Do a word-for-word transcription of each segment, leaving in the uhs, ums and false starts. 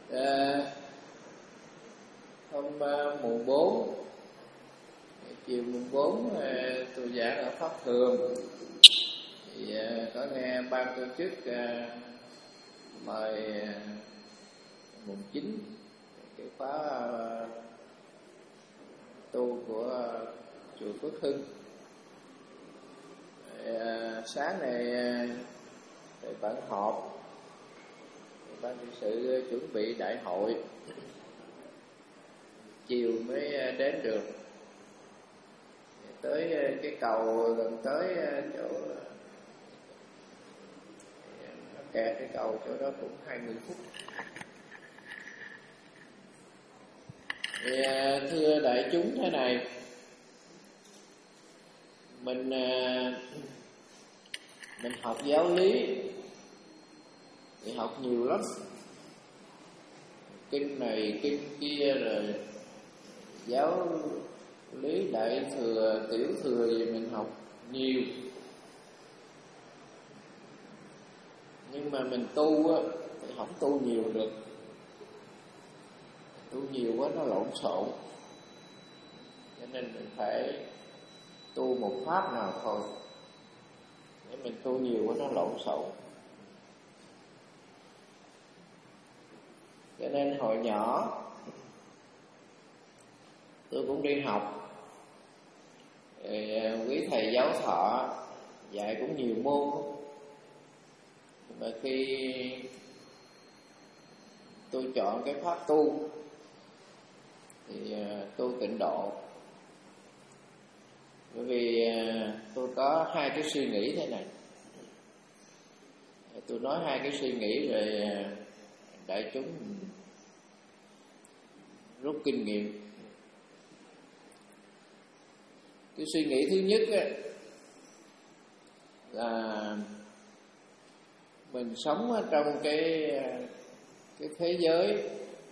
À, hôm uh, mùng bốn, chiều mùng bốn uh, tôi giảng ở Pháp Thường thì uh, có nghe ban tổ chức uh, mời uh, mùng chín cái khóa uh, tu của uh, chùa Phước Hưng. uh, sáng này uh, bản họp ban trị sự chuẩn bị đại hội, chiều mới đến được. Tới cái cầu gần tới chỗ kẹt cái cầu chỗ đó cũng hai mươi phút. Thì, thưa đại chúng thế này, mình mình học giáo lý thì học nhiều lắm, kinh này kinh kia, rồi giáo lý đại thừa tiểu thừa gì mình học nhiều. Nhưng mà mình tu á thì không tu nhiều được, tu nhiều quá nó lộn xộn, cho nên mình phải tu một pháp nào thôi. Nếu mình tu nhiều quá nó lộn xộn. Cho nên hồi nhỏ tôi cũng đi học, quý thầy giáo thọ dạy cũng nhiều môn. Nhưng mà khi tôi chọn cái pháp tu thì tu tịnh độ, bởi vì tôi có hai cái suy nghĩ thế này. Tôi nói hai cái suy nghĩ rồi đại chúng rút kinh nghiệm. Cái suy nghĩ thứ nhất á, là mình sống ở trong cái cái thế giới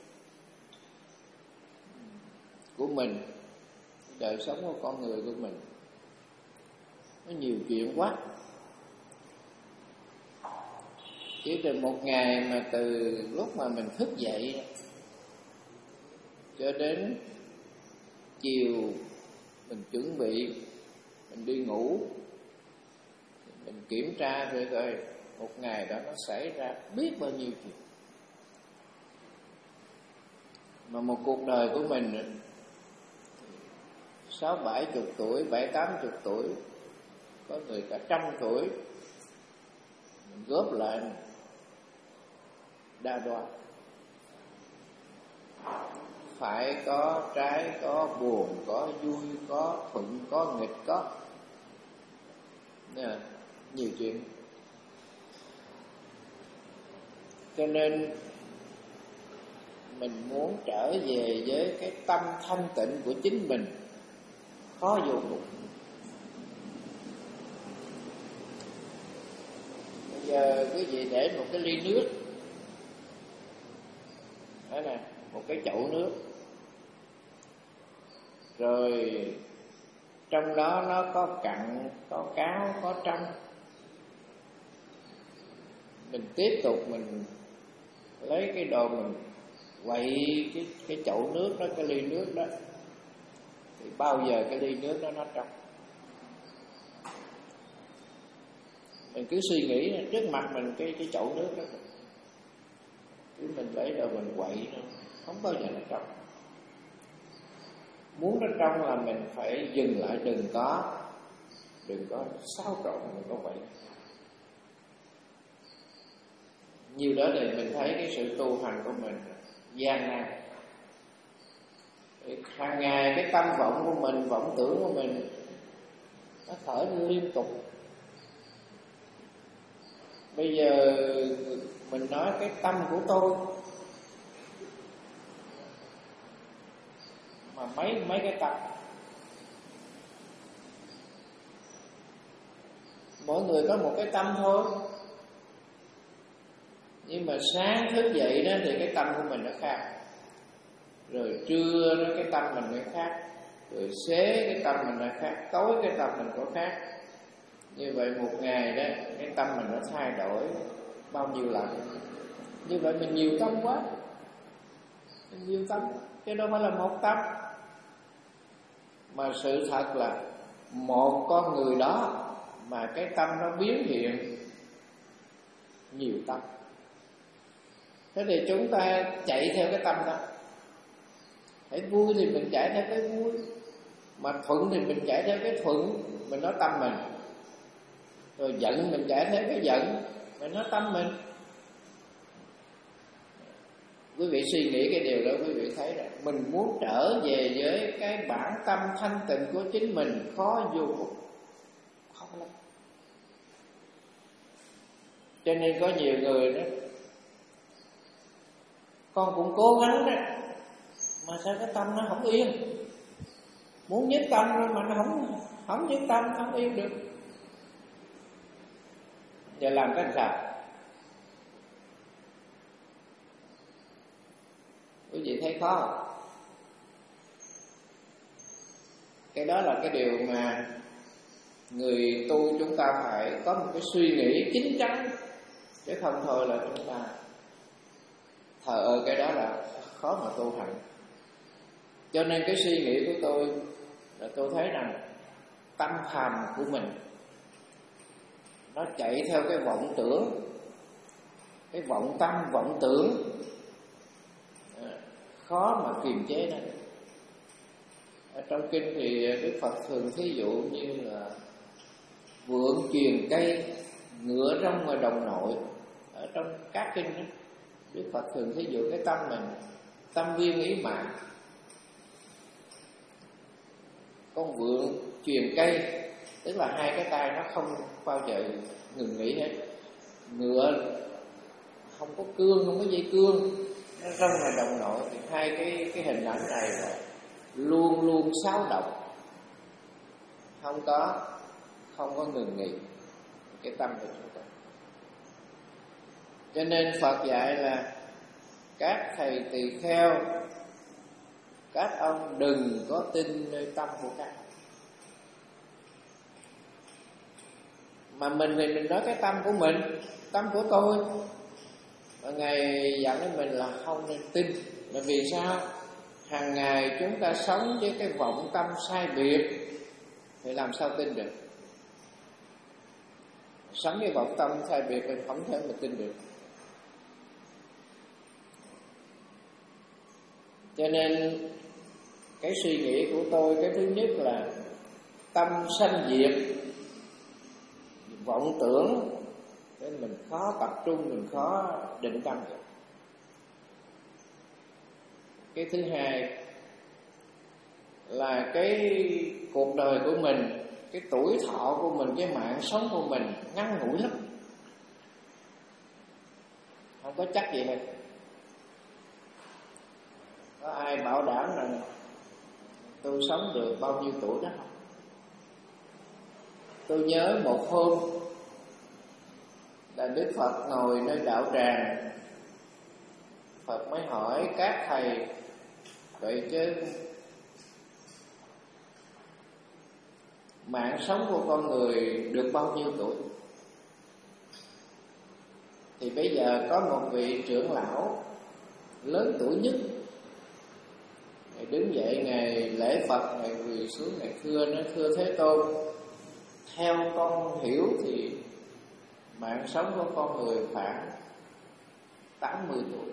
của mình, đời sống của con người của mình nó nhiều chuyện quá. Chỉ từ một ngày mà từ lúc mà mình thức dậy cho đến chiều mình chuẩn bị mình đi ngủ, mình kiểm tra rồi coi một ngày đó nó xảy ra biết bao nhiêu chuyện. Mà một cuộc đời của mình sáu bảy chục tuổi, bảy tám chục tuổi, có người cả trăm tuổi, mình góp lại đa đoan, phải có trái, có buồn, có vui, có thuận, có nghịch, có nè, nhiều chuyện. Cho nên mình muốn trở về với cái tâm thanh tịnh của chính mình khó vô cùng. Bây giờ quý vị để một cái ly nước, đó nè, một cái chậu nước, rồi trong đó nó có cặn, có cáo, có trong. Mình tiếp tục mình lấy cái đồ mình quậy cái cái chậu nước đó, cái ly nước đó, thì bao giờ cái ly nước đó nó trong. Mình cứ suy nghĩ là trước mặt mình cái cái chậu nước đó, cứ mình lấy đồ mình quậy nó, không bao giờ nó trong. Muốn nó trong là mình phải dừng lại, đừng có đừng có xáo trộn, đừng có quậy. Nhiều đó để mình thấy cái sự tu hành của mình gian nan. Hàng ngày cái tâm vọng của mình, vọng tưởng của mình nó khởi liên tục. Bây giờ mình nói cái tâm của tôi, mà mấy mấy cái tâm, mỗi người có một cái tâm thôi. Nhưng mà sáng thức dậy đó thì cái tâm của mình nó khác, rồi trưa đó cái tâm mình nó khác, rồi xế cái tâm mình nó khác, tối cái tâm mình có khác. Như vậy một ngày đó cái tâm mình nó thay đổi bao nhiêu lần. Như vậy mình nhiều tâm quá. nhiều tâm, chứ đâu phải là một tâm. Mà sự thật là một con người đó mà cái tâm nó biến hiện nhiều tâm. Thế thì chúng ta chạy theo cái tâm đó. Thấy vui thì mình chạy theo cái vui, mà thuận thì mình chạy theo cái thuận, mình nói tâm mình. Rồi giận mình chạy theo cái giận, mình nói tâm mình. Quý vị suy nghĩ cái điều đó, quý vị thấy là mình muốn trở về với cái bản tâm thanh tịnh của chính mình khó vô cùng, khó lắm. Cho nên có nhiều người đó, con cũng cố gắng đó, mà sao cái tâm nó không yên. Muốn nhất tâm rồi mà nó không không nhất tâm, không yên được. Giờ làm cách sao? Quý vị thấy khó không? Cái đó là cái điều mà người tu chúng ta phải có một cái suy nghĩ chín chắn, chứ không thôi là chúng ta thờ ơ cái đó là khó mà tu hành. Cho nên cái suy nghĩ của tôi là tôi thấy rằng tâm phàm của mình nó chạy theo cái vọng tưởng, cái vọng tâm, vọng tưởng, khó mà kiềm chế nó. Ở trong kinh thì Đức Phật thường thí dụ như là vượn truyền cây, ngựa rong ngoài đồng nội. Ở trong các kinh đó, Đức Phật thường thí dụ cái tâm mình, tâm viên ý mạng. Con vượn truyền cây, tức là hai cái tay nó không bao giờ ngừng nghỉ hết. Ngựa không có cương, không có dây cương, nó rong ngoài đồng nội. Thì hai cái cái hình ảnh này là luôn luôn xáo động, không có không có ngừng nghỉ cái tâm của chúng ta. Cho nên Phật dạy là các thầy tỳ kheo, các ông đừng có tin nơi tâm của các. Mà mình thì mình nói cái tâm của mình, tâm của tôi. Và Ngài dặn với mình là không nên tin. Là vì sao? Hàng ngày chúng ta sống với cái vọng tâm sai biệt, thì làm sao tin được? Sống với vọng tâm sai biệt thì không thể mà tin được. Cho nên cái suy nghĩ của tôi, cái thứ nhất là tâm sanh diệt, vọng tưởng, nên mình khó tập trung, mình khó định tâm được. Cái thứ hai là cái cuộc đời của mình, cái tuổi thọ của mình, cái mạng sống của mình ngắn ngủi lắm, không có chắc gì hết. Có ai bảo đảm rằng tôi sống được bao nhiêu tuổi đó không? Tôi nhớ một hôm là Đức Phật ngồi nơi đạo tràng, Phật mới hỏi các thầy: vậy chứ mạng sống của con người được bao nhiêu tuổi? Thì bây giờ có một vị trưởng lão lớn tuổi nhất, Ngài đứng dậy, Ngài lễ Phật, Ngài quỳ xuống, Ngài thưa nói: thưa Thế Tôn, theo con hiểu thì mạng sống của con người khoảng tám mươi tuổi.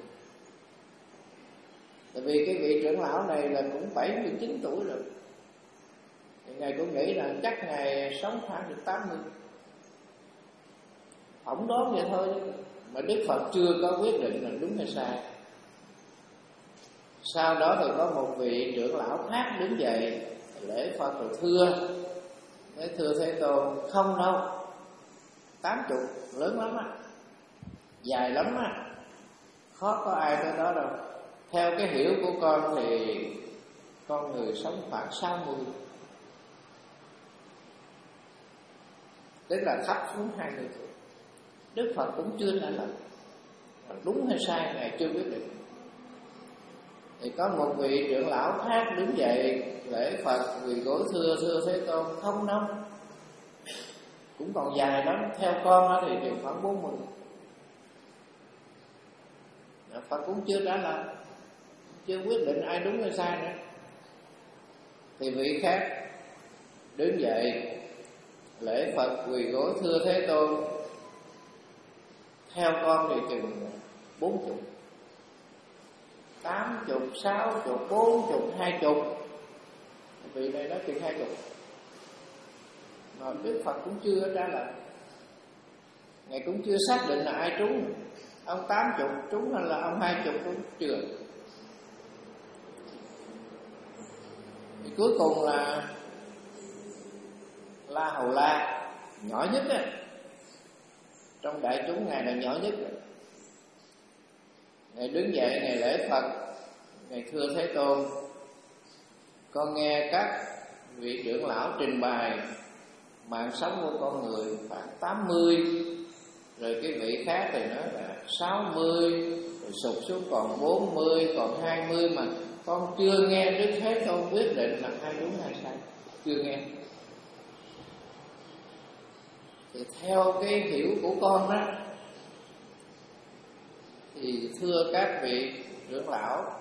Tại vì cái vị trưởng lão này là cũng bảy mươi chín tuổi rồi, thì Ngài cũng nghĩ là chắc Ngài sống khoảng được tám mươi. Phỏng đoán vậy thôi, mà Đức Phật chưa có quyết định là đúng hay sai. Sau đó thì có một vị trưởng lão khác đứng dậy lễ Phật rồi thưa, nói: thưa Thế Tôn, không đâu, tám chục lớn lắm á, dài lắm á, khó có ai tới đó đâu. Theo cái hiểu của con thì con người sống khoảng sáu mươi, tức là thấp xuống hai mươi tuổi. Đức Phật cũng chưa trả lời, đúng hay sai Ngài chưa quyết định. Thì có một vị trưởng lão khác đứng dậy lễ Phật quỳ gối thưa: thưa Thế Tôn, không đâu, cũng còn dài lắm, theo con thì chừng khoảng bốn mươi. Phật cũng chưa trả lời. chưa quyết định ai đúng hay sai nữa. Thì vị khác đứng dậy lễ Phật quỳ gối thưa Thế Tôn, theo con thì chừng bốn chục, tám chục, sáu chục, bốn chục, hai chục. Vị này nói chừng hai chục, mà Đức Phật cũng chưa trả lời. Ngài cũng chưa xác định là ai trúng, ông tám chục trúng hay là ông hai chục trúng, chưa. Thì cuối cùng là La Hầu La, nhỏ nhất á, trong đại chúng Ngài là nhỏ nhất. Ngài đứng dậy, Ngài lễ Phật, Ngài thưa Thế Tôn, con nghe các vị trưởng lão trình bày mạng sống của con người khoảng tám mươi, rồi cái vị khác thì nói là sáu mươi, rồi sụt xuống còn bốn mươi, còn hai mươi, mà con chưa nghe Đức Thế Tôn quyết định là ai đúng hay sai, chưa nghe. Thì theo cái hiểu của con đó, thì thưa các vị trưởng lão,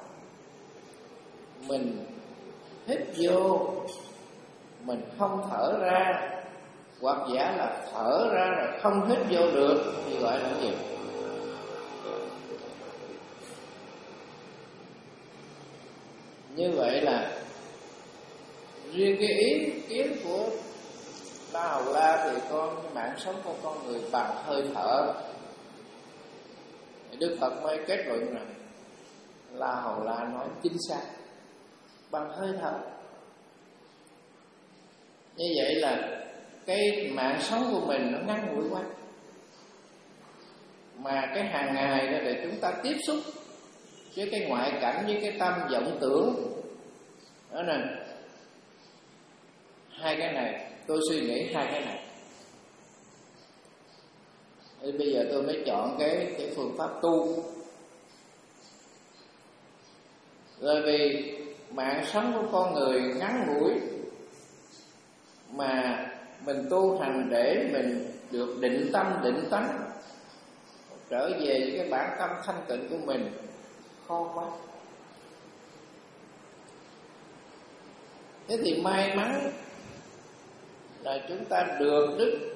mình hít vô mình không thở ra, hoặc giả là thở ra rồi không hít vô được, thì gọi là gì? Như vậy là riêng cái ý kiến của La Hầu La thì con mạng sống của con người bằng hơi thở. Đức Phật mới kết luận rằng La Hầu La nói chính xác, bằng hơi thở. Như vậy là cái mạng sống của mình nó ngắn ngủi quá, mà cái hàng ngày đó để chúng ta tiếp xúc với cái ngoại cảnh, với cái tâm vọng tưởng đó nè. Hai cái này tôi suy nghĩ hai cái này, thì bây giờ tôi mới chọn cái cái phương pháp tu. Bởi vì mạng sống của con người ngắn ngủi, mà mình tu hành để mình được định tâm, định tánh, trở về với cái bản tâm thanh tịnh của mình khó quá. Thế thì may mắn là chúng ta được Đức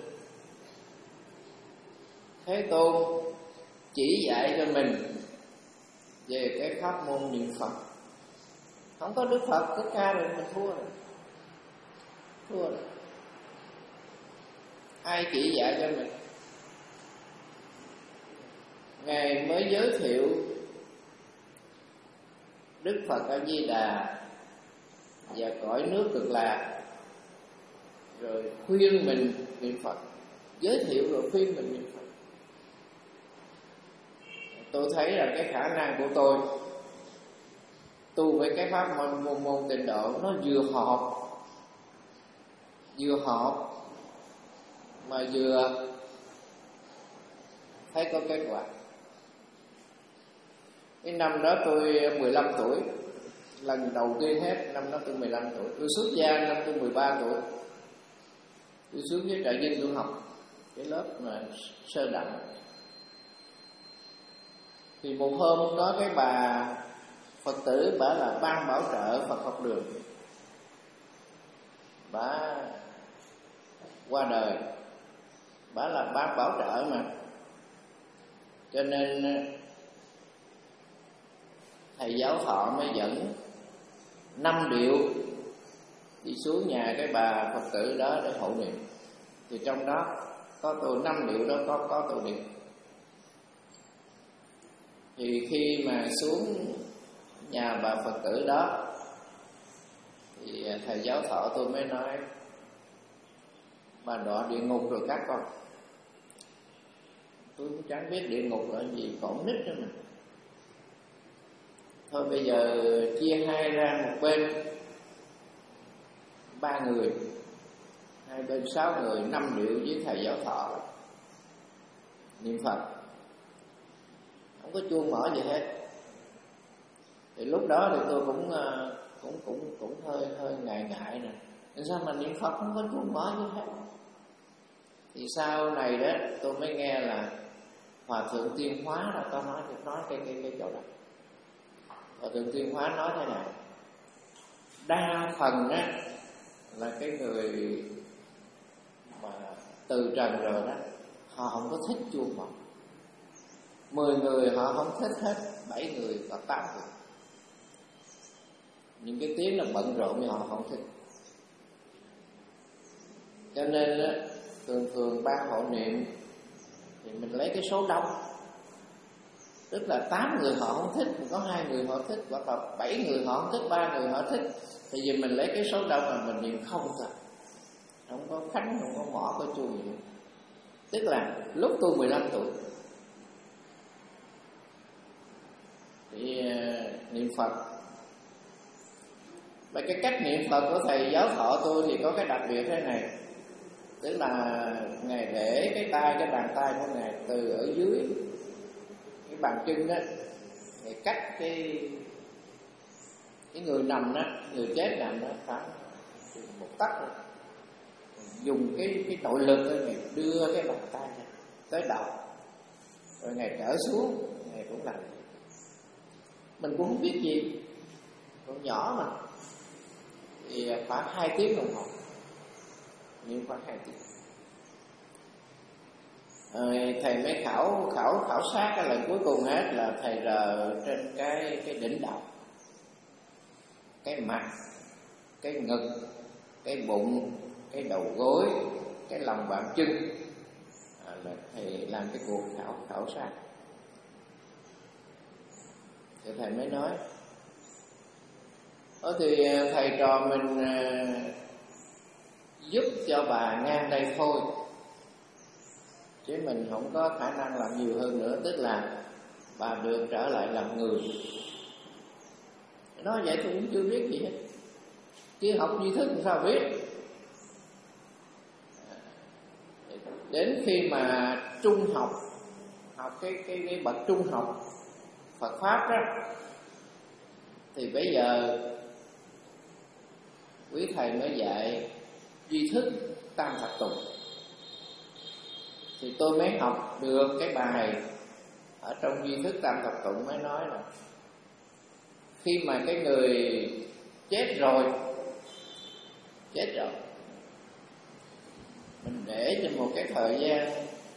Thế Tôn chỉ dạy cho mình về cái pháp môn niệm Phật. Không có Đức Phật Thích Ca rồi mình thua rồi, thua rồi. Ai chỉ dạy cho mình? Ngài mới giới thiệu Đức Phật A Di Đà và cõi nước Cực Lạc, rồi khuyên mình niệm Phật, giới thiệu rồi khuyên mình niệm Phật. Tôi thấy là cái khả năng của tôi tu với cái pháp môn môn, môn tịnh độ nó vừa hợp, vừa hợp mà vừa thấy có kết quả. Cái năm đó tôi mười lăm tuổi, lần đầu tiên hết, năm đó tôi mười lăm tuổi. Tôi xuất gia năm tôi mười ba tuổi. Tôi xuống với Trại Vinh tôi học cái lớp mà sơ đẳng. Thì một hôm có cái bà Phật tử, bà là ban bảo trợ Phật học đường, bà qua đời, bà là ban bảo trợ mà, cho nên thầy giáo thọ mới dẫn năm điệu đi xuống nhà cái bà Phật tử đó để hộ niệm. Thì trong đó có tôi, năm điệu đó có có tôi niệm. Thì khi mà xuống nhà bà Phật tử đó thì thầy giáo thọ tôi mới nói: bà đọa địa ngục rồi các con. Tôi cũng chẳng biết địa ngục là gì, còn nít nữa mà. Thôi bây giờ chia hai ra, một bên ba người, hai bên sáu người, năm điệu với thầy giáo thọ niệm Phật, không có chuông mở gì hết. Thì lúc đó thì tôi cũng cũng cũng cũng hơi hơi ngại ngại nè, sao mà niệm Phật không có chuông mở gì hết. Thì sau này đó tôi mới nghe là Hòa thượng Tiên Hóa là có nói nói cái cái cái chỗ đó. Và Thượng Tuyên Hóa nói thế này: đa phần á là cái người mà từ trần rồi đó, họ không có thích chuông vọng. Mười người họ không thích hết, bảy người hoặc tám người. Những cái tiếng là bận rộn thì họ không thích. Cho nên á, thường thường ban hộ niệm thì mình lấy cái số đông, tức là tám người họ không thích, có hai người họ thích, hoặc là bảy người họ không thích, ba người họ thích. Thì vì mình lấy cái số đông là mình niệm không thôi, không có khánh, không có mỏ, có chuông gì. Tức là lúc tôi mười lăm tuổi thì uh, niệm Phật. Và cái cách niệm Phật của thầy giáo thọ tôi thì có cái đặc biệt thế này, tức là ngài để cái tay, cái bàn tay của ngài từ ở dưới cái bàn chân đó, ngài cách cái cái người nằm đó, người chết nằm đó khoảng một tấc rồi, dùng cái cái nội lực đó, ngài đưa cái bàn tay này tới đầu, rồi ngài trở xuống, ngài cũng làm. Mình cũng không biết gì, còn nhỏ mà, thì khoảng hai tiếng đồng hồ, nhưng khoảng hai tiếng. À, thầy mới khảo khảo khảo sát cái lần cuối cùng hết là thầy rờ trên cái cái đỉnh đầu, cái mặt, cái ngực, cái bụng, cái đầu gối, cái lòng bàn chân, à, là thầy làm cái cuộc khảo khảo sát. Thì thầy mới nói: Ờ thì thầy trò mình uh, giúp cho bà ngang đây thôi, chứ mình không có khả năng làm nhiều hơn nữa. Tức là bà được trở lại làm người. Nói vậy tôi cũng chưa biết gì hết, chứ học duy thức sao biết. Đến khi mà trung học, học cái cái cái bậc trung học Phật pháp đó, thì bây giờ quý thầy mới dạy duy thức tam thập tụng. Thì tôi mới học được cái bài ở trong duy thức tam thập tụng, mới nói là khi mà cái người chết rồi, chết rồi, mình để cho một cái thời gian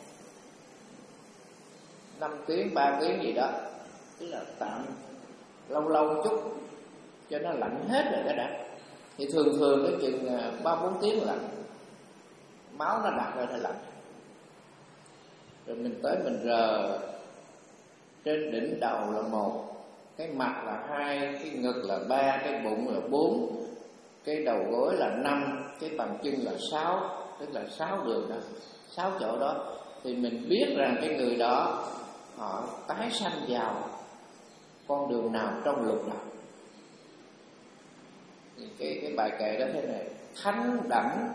năm tiếng, ba tiếng gì đó, tức là tạm lâu lâu chút cho nó lạnh hết rồi đó đã. Thì thường thường cái chừng ba bốn tiếng lạnh, máu nó đặt ra thì lạnh. Rồi mình tới mình rờ trên đỉnh đầu là một, cái mặt là hai, cái ngực là ba, cái bụng là bốn, cái đầu gối là năm, cái bàn chân là sáu, tức là sáu đường đó, sáu chỗ đó. Thì mình biết rằng cái người đó họ tái sanh vào con đường nào trong lục đạo. Thì cái cái bài kệ đó thế này: thánh đẳng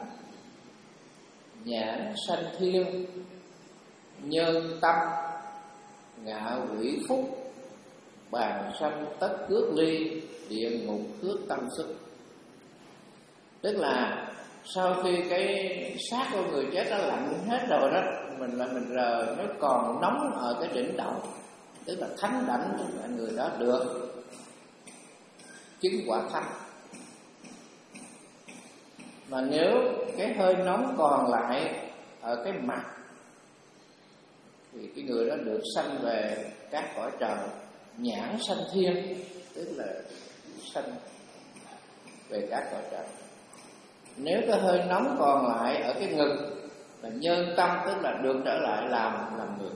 nhãn sanh thiên, nhân tâm ngạ quỷ phúc, bàn sanh tất cước ly, địa ngục cước tâm sức. Tức là sau khi cái xác của người chết nó lạnh hết rồi đó, mình lại mình rờ nó còn nóng ở cái đỉnh đầu, tức là thánh đẳng, tức là người đó được chứng quả thánh. Mà nếu cái hơi nóng còn lại ở cái mặt thì cái người đó được sanh về các cõi trời, nhãn sanh thiên, tức là sanh về các cõi trời. Nếu cái hơi nóng còn lại ở cái ngực là nhân tâm, tức là được trở lại làm làm người.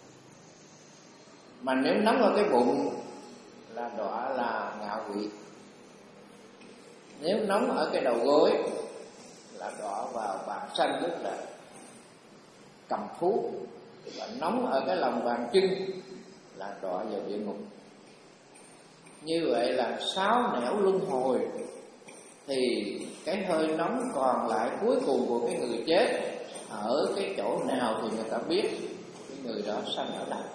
Mà nếu nóng ở cái bụng là đọa là ngạo quỷ. Nếu nóng ở cái đầu gối là đọa vào bàn sanh, tức là cầm thú. Và nóng ở cái lòng bàn chân là đọa vào địa ngục. Như vậy là sáu nẻo luân hồi. Thì cái hơi nóng còn lại cuối cùng của cái người chết ở cái chỗ nào thì người ta biết cái người đó sanh ở đâu.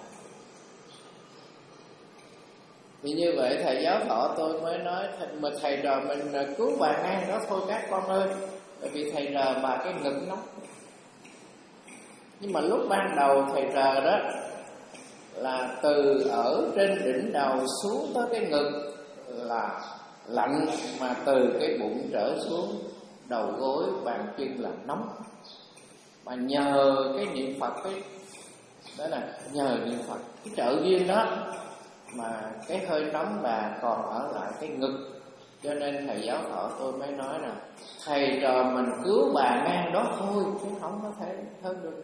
Thì như vậy thầy giáo thọ tôi mới nói: mà thầy trò mình cứu bà ngang đó thôi các con ơi. Bởi vì thầy rờ bà cái ngực nóng. Nhưng mà lúc ban đầu thầy rờ đó là từ ở trên đỉnh đầu xuống tới cái ngực là lạnh, mà từ cái bụng trở xuống đầu gối bàn chân là nóng. Mà nhờ cái niệm Phật cái đó là nhờ niệm Phật cái trợ duyên đó mà cái hơi nóng là còn ở lại cái ngực. Cho nên thầy giáo thọ tôi mới nói là thầy trò mình cứu bà ngang đó thôi chứ không có thể hơn được.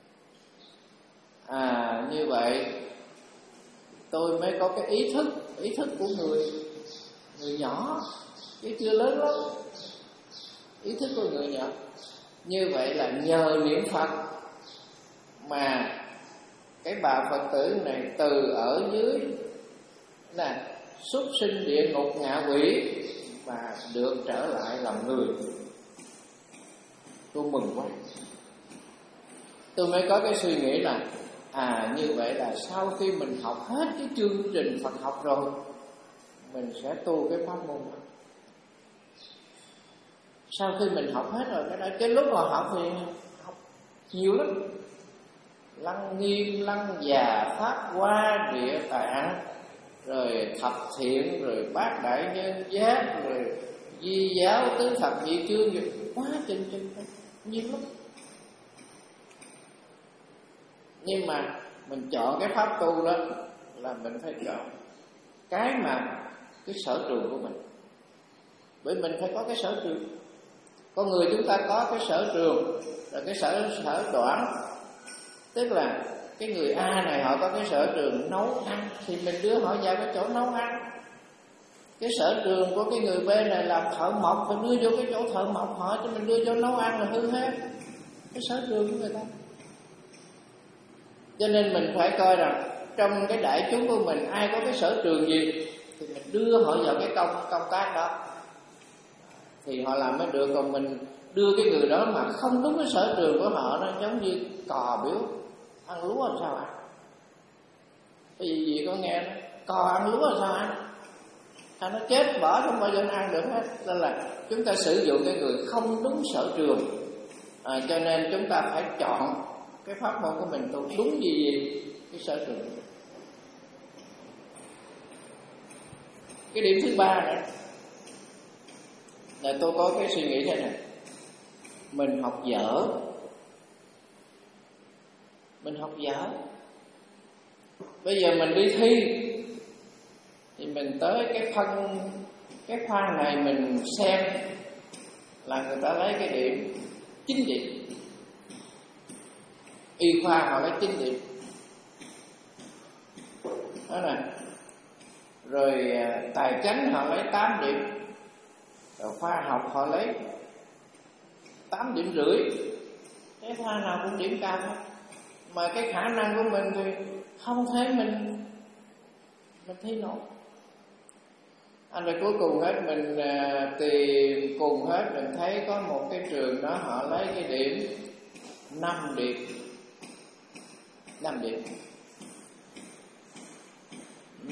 À như vậy tôi mới có cái ý thức, ý thức của người người nhỏ chứ chưa lớn lắm, ý thức của người nhỏ. Như vậy là nhờ niệm Phật mà cái bà Phật tử này từ ở dưới là súc sinh địa ngục ngạ quỷ mà được trở lại làm người. Tôi mừng quá. Tôi mới có cái suy nghĩ là à như vậy là sau khi mình học hết cái chương trình Phật học rồi, mình sẽ tu cái pháp môn đó. Sau khi mình học hết rồi cái đó, cái lúc mà học thì học nhiều lắm. Lăng nghiêm, lăng già, pháp hoa, địa tạng, rồi thập thiện, rồi bát đại nhân giác, rồi di giáo, tứ thập nhị chương, rồi quá trình trình nhiều lắm. Nhưng mà mình chọn cái pháp tu đó là mình phải chọn cái mà cái sở trường của mình. Bởi mình phải có cái sở trường. Con người chúng ta có cái sở trường rồi cái sở sở đoản. Tức là cái người A này họ có cái sở trường nấu ăn thì mình đưa họ vào cái chỗ nấu ăn. Cái sở trường của cái người B này làm thợ mộc phải đưa vô cái chỗ thợ mộc họ, chứ mình đưa vô nấu ăn là hư hết cái sở trường của người ta. Cho nên mình phải coi rằng trong cái đại chúng của mình ai có cái sở trường gì thì mình đưa họ vào cái công công tác đó thì họ làm mới được. Còn mình đưa cái người đó mà không đúng cái sở trường của họ, nó giống như cò biểu ăn lúa làm sao ăn. Cái gì gì có nghe đó, cò ăn lúa làm sao ăn, thằng nó chết bỏ không bao giờ nó ăn được hết. Nên là chúng ta sử dụng cái người không đúng sở trường, à, cho nên chúng ta phải chọn cái pháp môn của mình tu đúng gì gì cái sở trường. Cái điểm thứ ba nữa là tôi có cái suy nghĩ thế này: mình học dở, mình học dở. Bây giờ mình đi thi thì mình tới cái phân cái khoa này mình xem là người ta lấy cái điểm chín điểm, y khoa họ lấy chín điểm đó nè, rồi tài chánh họ lấy tám điểm, rồi khoa học họ lấy tám điểm rưỡi. Cái khoa nào cũng điểm cao hết, mà cái khả năng của mình thì không thể mình mình thi nổi. Anh rồi cuối cùng hết mình uh, tìm cùng hết, mình thấy có một cái trường đó họ lấy cái điểm năm điểm, năm điểm. Ừ.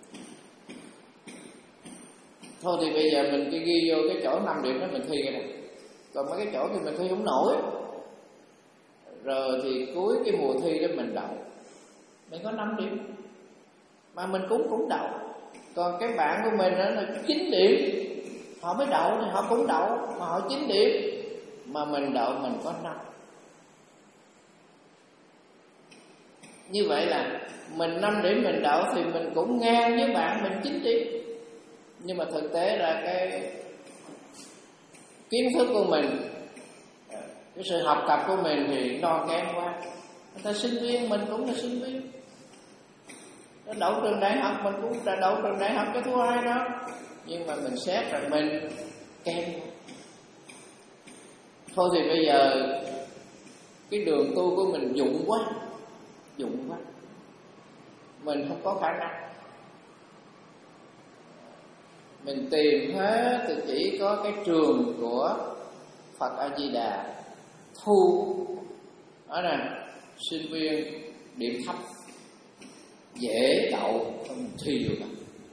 Thôi thì bây giờ mình chỉ ghi vô cái chỗ năm điểm đó mình thi cái này, còn mấy cái chỗ thì mình thi không nổi. Rồi thì cuối cái mùa thi đó mình đậu, mình có năm điểm mà mình cũng cũng đậu. Còn cái bạn của mình đó là chín điểm, họ mới đậu thì họ cũng đậu mà họ chín điểm, mà mình đậu mình có năm. Như vậy là mình năm điểm mình đậu thì mình cũng ngang với bạn mình chín điểm. Nhưng mà thực tế là cái kiến thức của mình, cái sự học tập của mình thì non kém quá. Người ta sinh viên, mình cũng là sinh viên, đậu trường đại học mình cũng đã đậu trường đại học cái thứ hai đó, nhưng mà mình xét rằng mình kém. Thôi thì bây giờ cái đường tu của mình dụng quá, dụng quá, mình không có khả năng. Mình tìm hết thì chỉ có cái trường của Phật A Di Đà thu đó nè, sinh viên điểm thấp dễ đậu, không thi được.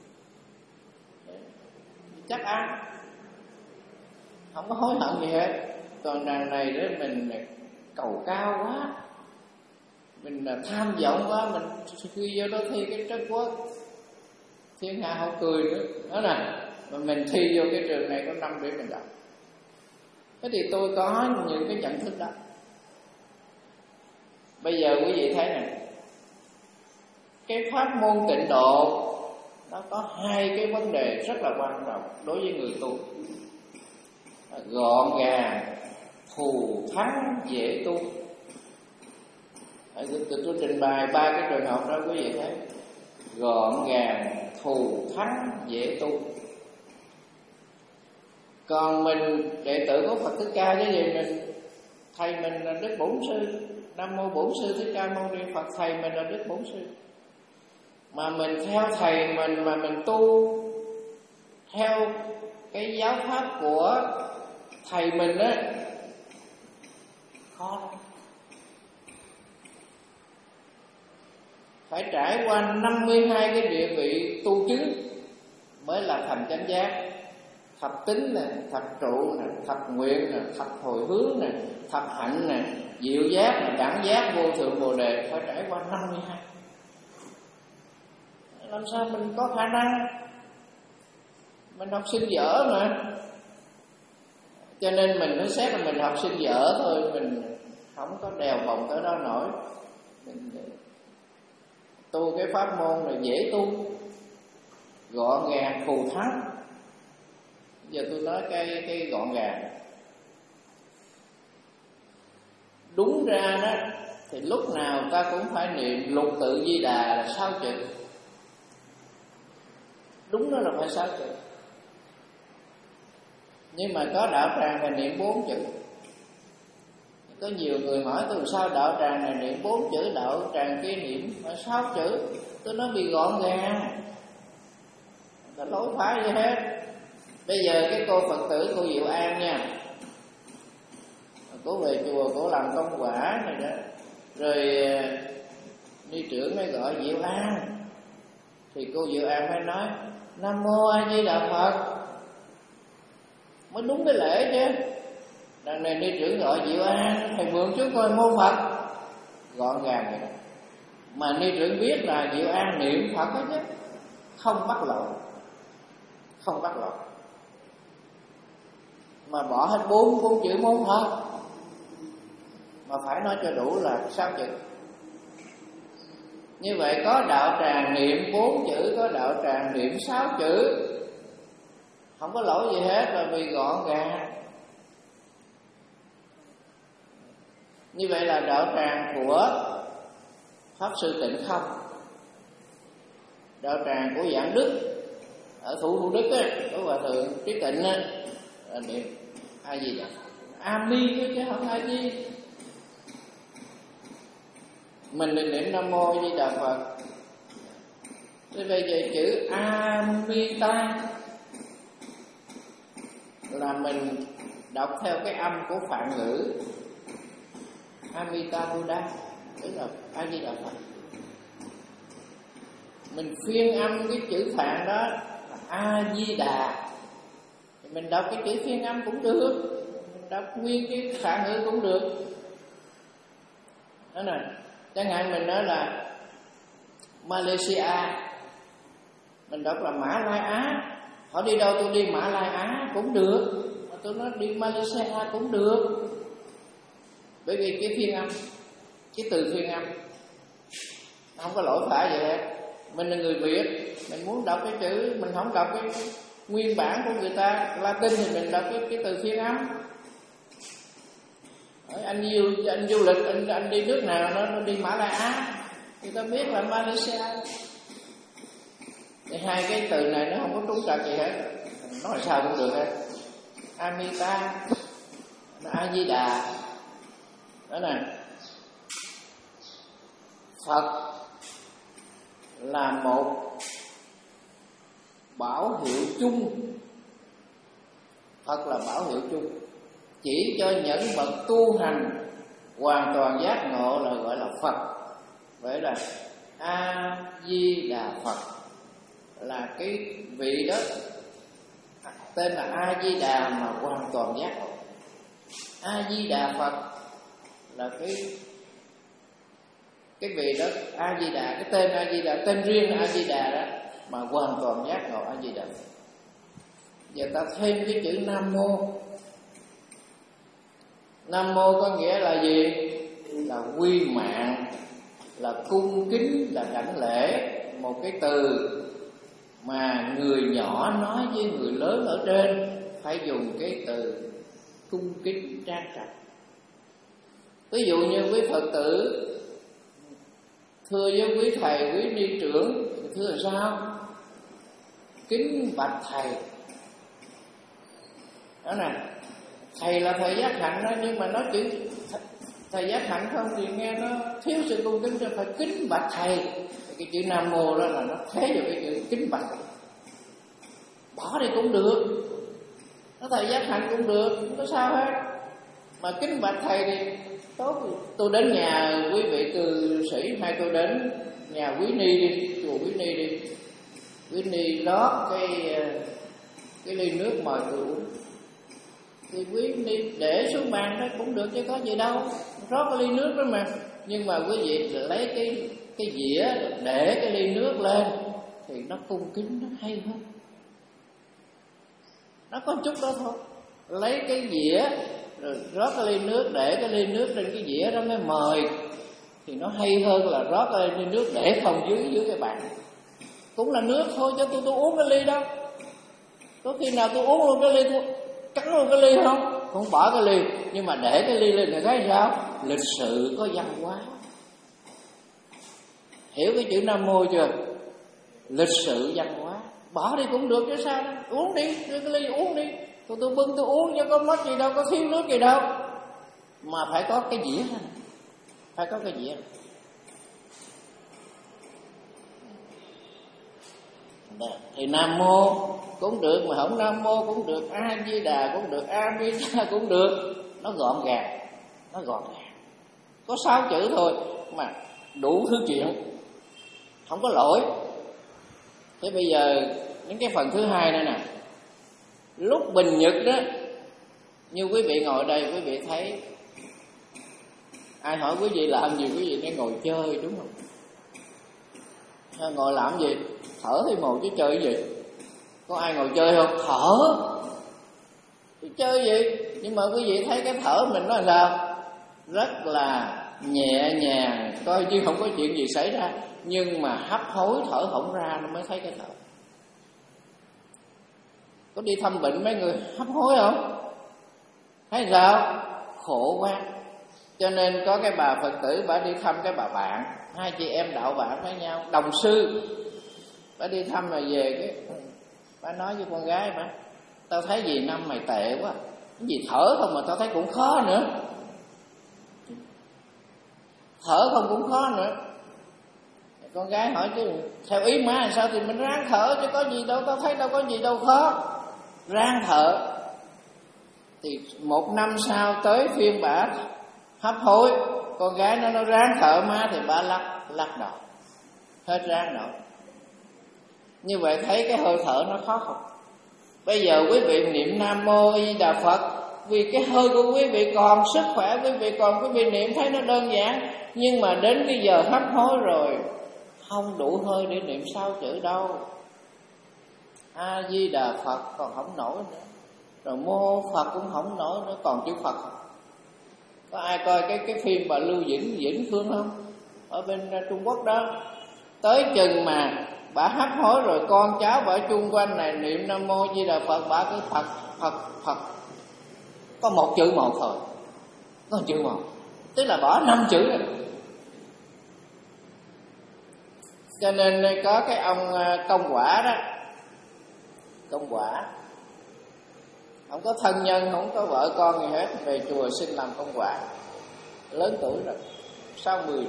Chắc ăn, không có hối hận gì hết. Còn đằng này đó mình cầu cao quá, mình là tham vọng quá, mình khi vô đó thi cái trất quốc, thiên hạ họ cười nữa đó nè, mà mình thi vô cái trường này có năm điểm mình đậu. Thế thì tôi có những cái nhận thức đó. Bây giờ quý vị thấy này, cái pháp môn tịnh độ nó có hai cái vấn đề rất là quan trọng đối với người tu: gọn gàng, thù thắng, dễ tu. Tôi trình bày ba cái trường hợp đó, quý vị thấy gọn gàng, thù thắng, dễ tu. Còn mình đệ tử của Phật Thích Ca, cái gì mình thầy mình là Đức Bổn Sư, Nam Mô Bổn Sư Thích Ca Mâu Ni Phật, thầy mình là Đức Bổn Sư. Mà mình theo thầy mình mà mình tu theo cái giáo pháp của thầy mình á, khó lắm. Phải trải qua năm mươi hai cái địa vị tu chứng mới là thành chánh giác. Thập tính nè, thập trụ nè, thập nguyện nè, thập hồi hướng nè, thập hạnh nè, diệu giác nè, đẳng giác, vô thượng bồ đề. Phải trải qua năm mươi hai. Làm sao mình có khả năng? Mình học sinh dở mà. Cho nên mình mới xét là mình học sinh dở thôi, mình không có đèo vòng tới đó nổi. Mình tu cái pháp môn là dễ tu, gọn gàng, thù thắng. Giờ tôi nói cái cái gọn gàng. Đúng ra đó thì lúc nào ta cũng phải niệm lục tự Di Đà là sáu chữ. Đúng đó là phải sáu chữ. Nhưng mà có đạo tràng là niệm bốn chữ. Có nhiều người hỏi tôi sao đạo tràng này niệm bốn chữ, đạo tràng kia niệm sáu chữ. Tôi nói bị gọn gàng, có lối phải gì hết. Bây giờ cái cô Phật tử cô Diệu An nha, cô về chùa cô làm công quả này đó, rồi ni trưởng mới gọi Diệu An, thì cô Diệu An mới nói Nam Mô A Di Đà Phật mới đúng cái lễ chứ. Đằng này ni trưởng gọi Diệu An, thầy mượn chú coi mô Phật, gọn gàng vậy đó. Mà ni trưởng biết là Diệu An niệm Phật đó chứ, không bắt lộn, không bắt lộn. Mà bỏ hết bốn bốn chữ môn Phật, mà phải nói cho đủ là sáu chữ. Như vậy có đạo tràng niệm bốn chữ, có đạo tràng niệm sáu chữ, không có lỗi gì hết, là vì gọn gàng. Như vậy là đạo tràng của Pháp Sư Tịnh Không, đạo tràng của Giảng Đức ở Thủ Thủ Đức á, của Hòa Thượng Trí Tịnh á, là niệm A Di Đà Phật, A Mi chứ không A Di. Mình định niệm Nam Mô Di Đà Phật. Thế bây giờ chữ Amita là mình đọc theo cái âm của Phạn ngữ Amita Buddha, tức là A Di Đà Phật. Mình phiên âm cái chữ Phạn đó là A Di Đà, thì mình đọc cái chữ phiên âm cũng được, mình đọc nguyên cái Phạn ngữ cũng được. Đó nè, chẳng hạn mình nói là Malaysia, mình đọc là Mã Lai Á. Họ đi đâu tôi đi Mã Lai Á cũng được, mà tôi nói đi Malaysia cũng được. Bởi vì cái phiên âm, cái từ phiên âm không có lỗi phải vậy hết. Mình là người Việt, mình muốn đọc cái chữ, mình không đọc cái, cái nguyên bản của người ta Latin thì mình đọc cái, cái từ phiên âm. Anh du, anh du lịch, anh, anh đi nước nào nó, nó đi Mã Lai Á, người ta biết là Malaysia. Thì hai cái từ này nó không có trú trật gì hết, nói sao cũng được hết. Amita, A Di Đà, đó nè. Phật là một bảo hiệu chung, Phật là bảo hiệu chung, chỉ cho những bậc tu hành hoàn toàn giác ngộ là gọi là Phật. Vậy là A Di Đà Phật là cái vị đó tên là A Di Đà mà hoàn toàn giác ngộ. A Di Đà Phật là cái cái vị đó A Di Đà, cái tên A Di Đà, tên riêng A Di Đà đó, mà hoàn toàn giác ngộ A Di Đà. Giờ ta thêm cái chữ Nam Mô. Nam Mô có nghĩa là gì? Là quy mạng, là cung kính, là đảnh lễ. Một cái từ mà người nhỏ nói với người lớn ở trên phải dùng cái từ cung kính trang trọng. Ví dụ như quý Phật tử thưa với quý thầy, quý ni trưởng, thưa là sao? Kính bạch thầy. Đó nè, thầy là thầy giác hạnh đó, nhưng mà nói chữ thầy giác hạnh không thì nghe nó thiếu sự cung kính, cho phải kính bạch thầy. Cái chữ Nam Mô đó là nó thế vào cái chữ kính bạch. Bỏ đi cũng được, nó thầy giác hạnh cũng được, không có sao hết. Mà kính bạch thầy thì tốt. Tôi đến nhà quý vị cư sĩ, hay tôi đến nhà quý ni đi, chùa quý ni đi, quý ni lót cái cái ly nước mời tôi uống, thì quý ni để xuống bàn đó cũng được chứ có gì đâu, rót cái ly nước đó mà. Nhưng mà quý vị lấy cái cái dĩa để cái ly nước lên thì nó cung kính, nó hay hơn. Nó có chút đó thôi. Lấy cái dĩa rồi rót cái ly nước, để cái ly nước trên cái dĩa đó mới mời thì nó hay hơn là rót cái ly nước để không dưới dưới cái bàn. Cũng là nước thôi chứ tôi tôi uống cái ly đâu. Có khi nào tôi uống luôn cái ly, tôi cắn luôn cái ly không? Không bỏ cái ly, nhưng mà để cái ly lên là cái sao? Lịch sự có văn hóa. Hiểu cái chữ Nam Mô chưa? Lịch sự văn hóa. Bỏ đi cũng được chứ sao đâu. Uống đi, đưa cái ly uống đi. Tôi tôi bưng tôi uống chứ có mất gì đâu, có thiếu nước gì đâu. Mà phải có cái dĩa này. Phải có cái dĩa này. Thì Nam Mô cũng được, mà không Nam Mô cũng được, A Di Đà cũng được, A Di Đà cũng được. Nó gọn gàng. Nó gọn gàng. Có sáu chữ thôi mà đủ thứ chuyện, không có lỗi. Thế bây giờ những cái phần thứ hai nữa nè. Lúc bình nhật đó, như quý vị ngồi đây, quý vị thấy ai hỏi quý vị làm gì, quý vị nên ngồi chơi, đúng không? Ngồi làm gì? Thở thì ngồi chứ chơi cái gì? Có ai ngồi chơi không? Thở chứ chơi gì? Nhưng mà quý vị thấy cái thở mình nó là sao? Rất là nhẹ nhàng, coi như không có chuyện gì xảy ra. Nhưng mà hấp hối thở không ra nó mới thấy cái thở. Có đi thăm bệnh mấy người hấp hối không? Thấy sao? Khổ quá. Cho nên có cái bà Phật tử bà đi thăm cái bà bạn, hai chị em đạo bạn với nhau, đồng sư. Bà đi thăm mà về cái bà nói với con gái bà: tao thấy gì năm mày tệ quá, cái gì thở không mà tao thấy cũng khó nữa. Thở không cũng khó nữa. Con gái hỏi chứ theo ý má làm sao? Thì mình ráng thở chứ có gì đâu, tao thấy đâu có gì đâu khó. Ráng thở. Thì một năm sau tới phiên bà hấp hối, con gái nó nó ráng thở má thì bà lắc lắc đầu, hết ráng nổi. Như vậy thấy cái hơi thở nó khó không? Bây giờ quý vị niệm Nam Mô A Di Đà Phật, vì cái hơi của quý vị còn, sức khỏe quý vị còn, quý vị niệm thấy nó đơn giản. Nhưng mà đến cái giờ hấp hối rồi, không đủ hơi để niệm sáu chữ đâu. A Di Đà Phật còn không nổi nữa, rồi Mô Phật cũng không nổi nữa, còn chữ Phật không. Có ai coi cái cái phim bà Lưu Vĩnh Vĩnh Phương không? Ở bên Trung Quốc đó. Tới chừng mà bà hấp hối rồi, con cháu bà chung quanh này niệm Nam Mô A Di Đà Phật, bà cứ Phật Phật Phật. Có một chữ một thôi, có một chữ một, tức là bỏ năm chữ rồi. Cho nên có cái ông Công Quả đó, Công Quả không có thân nhân, không có vợ con gì hết, về chùa xin làm công quả. Lớn tuổi rồi, sáu mươi.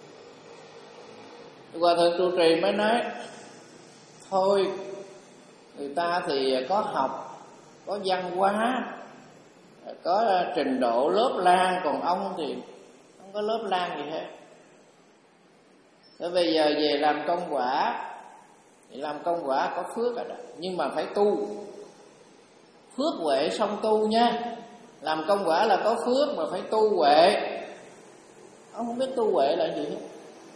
Hòa thượng trụ trì mới nói: thôi, người ta thì có học, có văn hóa, có trình độ lớp lang, còn ông thì không có lớp lang gì hết. Thế bây giờ về làm công quả, thì làm công quả có phước rồi đó, nhưng mà phải tu. Phước huệ xong tu nha. Làm công quả là có phước mà phải tu huệ. Ông không biết tu huệ là gì hết.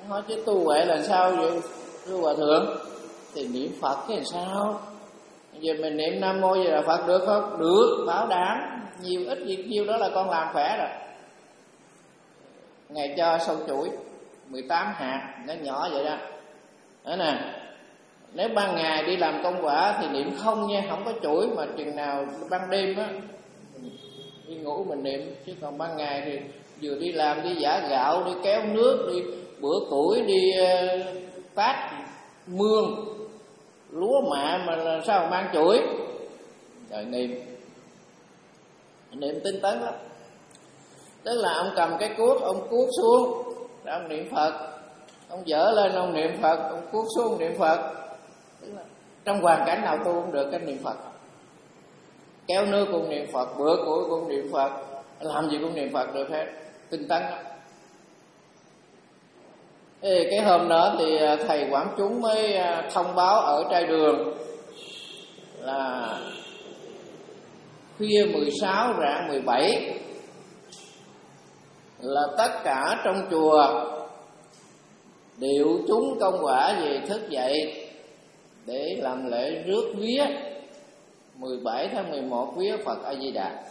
Hỏi chứ tu huệ là sao vậy thưa hòa thượng? Thì niệm Phật cái làm sao? Giờ mình niệm Nam Mô Di Đà Phật được không? Được, bảo đảm. Nhiều ít việc nhiêu đó là con làm khỏe rồi. Ngày cho sâu chuỗi mười tám hạt, nó nhỏ vậy đó. Đó nè. Nếu ban ngày đi làm công quả thì niệm không nha, không có chuỗi. Mà chừng nào ban đêm á đi ngủ mình niệm. Chứ còn ban ngày thì vừa đi làm, đi giã gạo, đi kéo nước, đi bữa củi, đi uh, tát mương lúa mạ mà là sao mà mang chuỗi. Rồi niệm niệm tinh tấn lắm. Tức là ông cầm cái cuốc, ông cuốc xuống rồi ông niệm Phật. Ông dở lên ông niệm Phật, ông cuốc xuống niệm Phật. Tức là trong hoàn cảnh nào tu cũng được cái niệm Phật. Kéo nước cũng niệm Phật, bữa củi cũng niệm Phật, làm gì cũng niệm Phật được hết. Tinh tấn lắm. Ê, cái hôm đó thì thầy Quảng Chúng mới thông báo ở trai đường là khuya mười sáu rạng mười bảy là tất cả trong chùa điệu chúng công quả về thức dậy để làm lễ rước vía mười bảy tháng mười một vía Phật A Di Đà.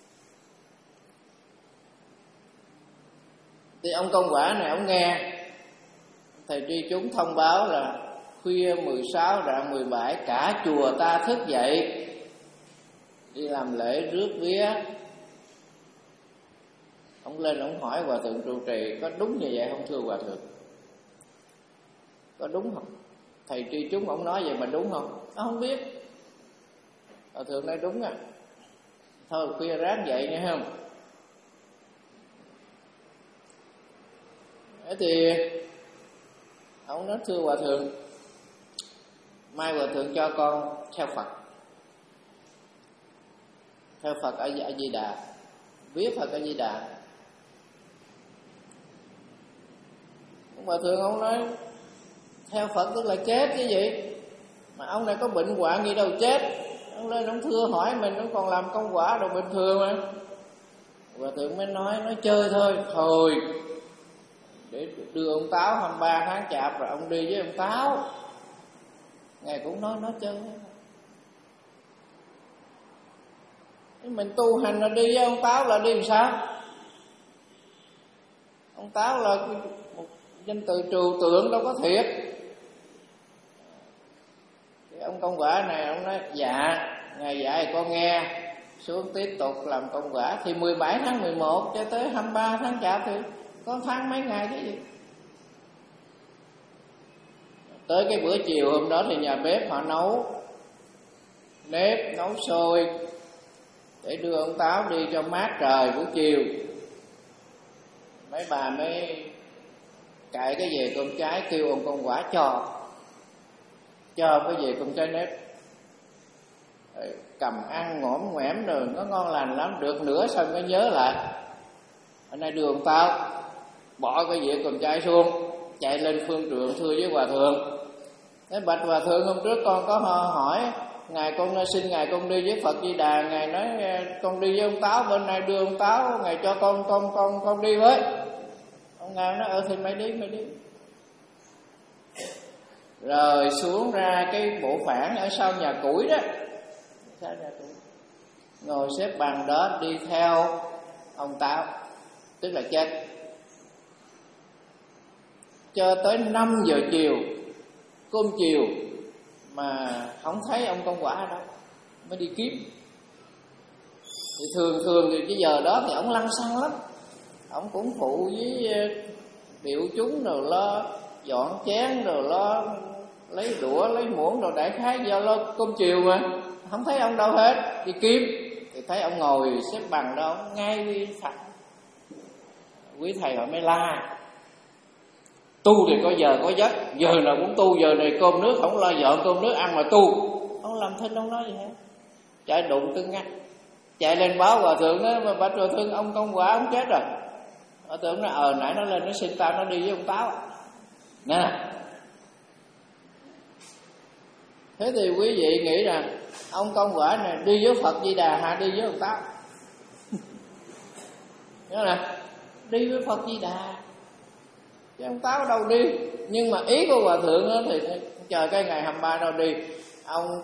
Thì ông công quả này ông nghe thầy tri chúng thông báo là khuya mười sáu rạng mười bảy cả chùa ta thức dậy đi làm lễ rước vía. Ông lên ông hỏi hòa thượng trụ trì có đúng như vậy không thưa hòa thượng? Có đúng không? Thầy tri chúng ông nói vậy mà đúng không? Nó không biết. Hòa thượng nói đúng à. Thôi khuya ráng dậy nghe không? Thế thì ông nói thưa hòa thượng, mai hòa thượng cho con theo Phật, theo Phật A Di Đà, viết Phật A Di Đà. Hòa thượng ông nói theo Phật tức là chết chứ gì, mà ông này có bệnh hoạn gì đâu chết. Ông lên ông thưa hỏi mình, nó còn làm công quả đâu bình thường mà. Hòa thượng mới nói nói chơi thôi, thôi để đưa ông Táo hai mươi ba tháng chạp rồi ông đi với ông Táo. Ngài cũng nói nói chơi. Mình tu hành là đi với ông Táo là đi làm sao? Ông Táo là một danh từ trừu tượng đâu có thiệt. Thì ông công quả này ông nói dạ, ngài dạy con nghe, xuống tiếp tục làm công quả. Thì mười bảy tháng mười một cho tới hai mươi ba tháng chạp thì có tháng mấy ngày chứ gì. Tới cái bữa chiều hôm đó thì nhà bếp họ nấu nếp, nấu xôi để đưa ông Táo đi cho mát trời buổi chiều. Mấy bà mới cạy cái về cơm trái kêu ông công quả cho cho cái về cơm trái nếp. Cầm ăn ngõm ngoẻm rồi nó ngon lành lắm. Được nửa xong mới nhớ lại hôm nay đưa ông Táo, bỏ cái dĩa cơm trái xuống, chạy lên phương trượng thưa với hòa thượng. Nói bạch hòa thượng, hôm trước con có hỏi ngài, con xin ngài con đi với Phật Di Đà, ngài nói con đi với ông Táo, bên này đưa ông Táo, ngài cho con con con con đi với. Ông ngài nói ờ thì mày đi mày đi. Rồi xuống ra cái bộ phản ở sau nhà củi đó, sau nhà củi, ngồi xếp bằng đó đi theo ông Táo, tức là chết. Cho tới năm giờ chiều, cơm chiều mà không thấy ông công quả đâu, mới đi kiếm. Thì thường thường thì cái giờ đó thì ông lăng xăng lắm, ông cũng phụ với điệu chúng rồi lo dọn chén rồi lo lấy đũa lấy muỗng rồi đại khái do lo cơm chiều mà không thấy ông đâu hết. Đi kiếm thì thấy ông ngồi xếp bằng đó, ông ngay với Phật. Quý thầy họ mới la tu thì có giờ có giấc, giờ nào cũng tu, giờ này cơm nước không lo dọn cơm nước ăn mà tu. Ông làm thinh ông nói gì hết, chạy đụng cưng ngắt, chạy lên báo hòa thượng đó, mà bạch hòa thượng ông công quả ông chết rồi. Hòa thượng nói ờ nãy nó lên nó xin tao nó đi với ông Táo nè. Thế thì quý vị nghĩ rằng ông công quả này đi với Phật Di Đà hay đi với ông Táo? Nhớ nè, đi với Phật Di Đà. chứ ông Táo đâu đi. Nhưng mà ý của Hòa Thượng đó thì chờ cái ngày hai mươi ba đâu đi, ông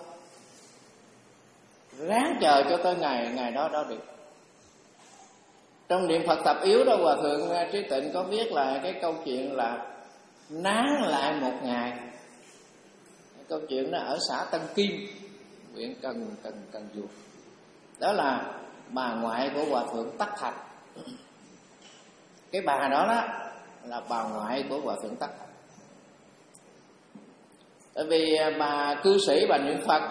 ráng chờ cho tới ngày ngày đó đó đi. Trong niệm Phật thập yếu đó, Hòa Thượng Trí Tịnh có viết là cái câu chuyện là nán lại một ngày. Cái câu chuyện đó ở xã Tân Kim, huyện Cần Cần Cần Duộc. Đó là bà ngoại của Hòa Thượng Tắc Thành. Cái bà đó đó là bà ngoại của Hòa Thượng Tắc Thành. Tại vì bà cư sĩ, bà niệm Phật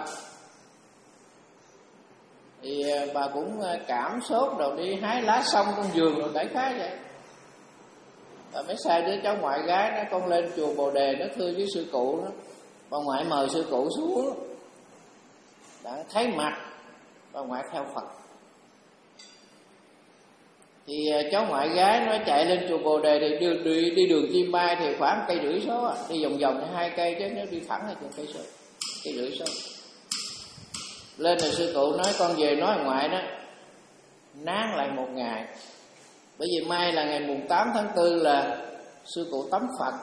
thì bà cũng cảm sốt rồi đi hái lá sông trong vườn rồi đại khái vậy. Bà mới sai đứa cháu ngoại gái nó con lên chùa Bồ Đề nó thưa với sư cụ đó. Bà ngoại mời sư cụ xuống, đã thấy mặt bà ngoại theo Phật. Thì cháu ngoại gái nó chạy lên chùa Bồ Đề thì đi, đi, đi đường chim bay thì khoảng cây rưỡi số à. Đi vòng vòng hai cây chứ nếu đi thẳng là chừng cây số, cây rưỡi số. Lên rồi sư cụ nói con về nói ngoại đó nán lại một ngày, bởi vì mai là ngày mùng tám tháng tư là sư cụ tắm Phật.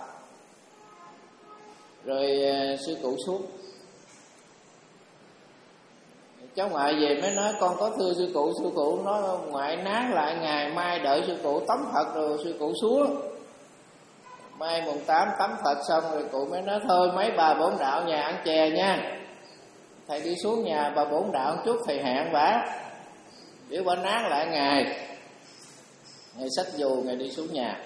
Rồi sư cụ xuống, cháu ngoại về mới nói con có thưa sư cụ. Sư cụ nói ngoại nán lại ngày mai đợi sư cụ tắm Phật rồi sư cụ xuống. Mai mùng tám tắm Phật xong rồi cụ mới nói thôi mấy bà bổn đạo nhà ăn chè nha, thầy đi xuống nhà bà bổn đạo một chút thầy hẹn bả, biểu bà nán lại ngày. Ngày xách dù ngày đi xuống nhà.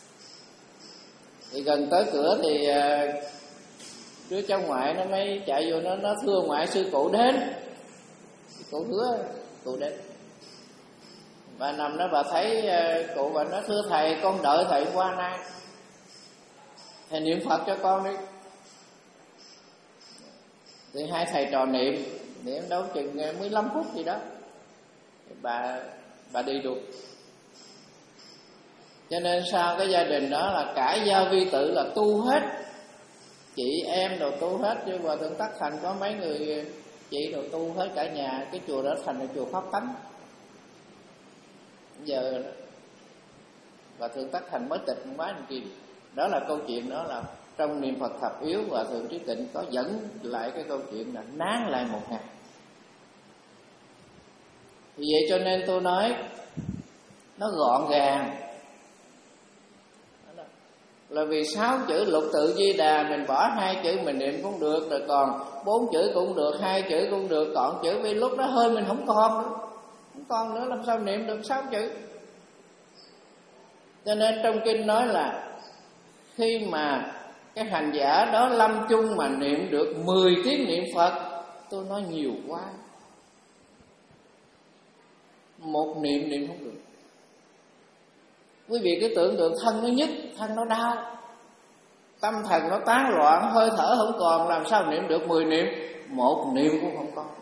Thì gần tới cửa thì đứa cháu ngoại nó mới chạy vô nó nó thưa ngoại sư cụ đến. Cụ hứa cụ đến. Bà nằm đó bà thấy cụ, bà nói thưa thầy con đợi thầy qua nay, thầy niệm Phật cho con đi. Thì hai thầy trò niệm, niệm đâu chừng mười lăm phút gì đó thì bà bà đi được. Cho nên sau cái gia đình đó là cả gia vi tự là tu hết, chị em đồ tu hết. Chứ Hòa Thượng Tắc Thành có mấy người chị đồ tu hết cả nhà. Cái chùa đó thành là chùa Pháp Tánh. Giờ Hòa Thượng Tắc Thành mới tịch một bái kia. Đó là câu chuyện đó là trong niệm Phật thập yếu Hòa Thượng Trí Tịnh có dẫn lại cái câu chuyện là nán lại một ngày. Vì vậy cho nên tôi nói nó gọn gàng. Là vì sáu chữ Lục Tự Di Đà mình bỏ hai chữ mình niệm cũng được, rồi còn bốn chữ cũng được, hai chữ cũng được, còn chữ vì lúc đó hơi mình không còn nữa, không còn nữa làm sao niệm được sáu chữ. Cho nên trong kinh nói là khi mà cái hành giả đó lâm chung mà niệm được mười tiếng niệm Phật, tôi nói nhiều quá, một niệm niệm không được. Quý vị cứ tưởng tượng thân nó nhức, thân nó đau, tâm thần nó tán loạn, hơi thở không còn, làm sao niệm được mười niệm? Một niệm cũng không có.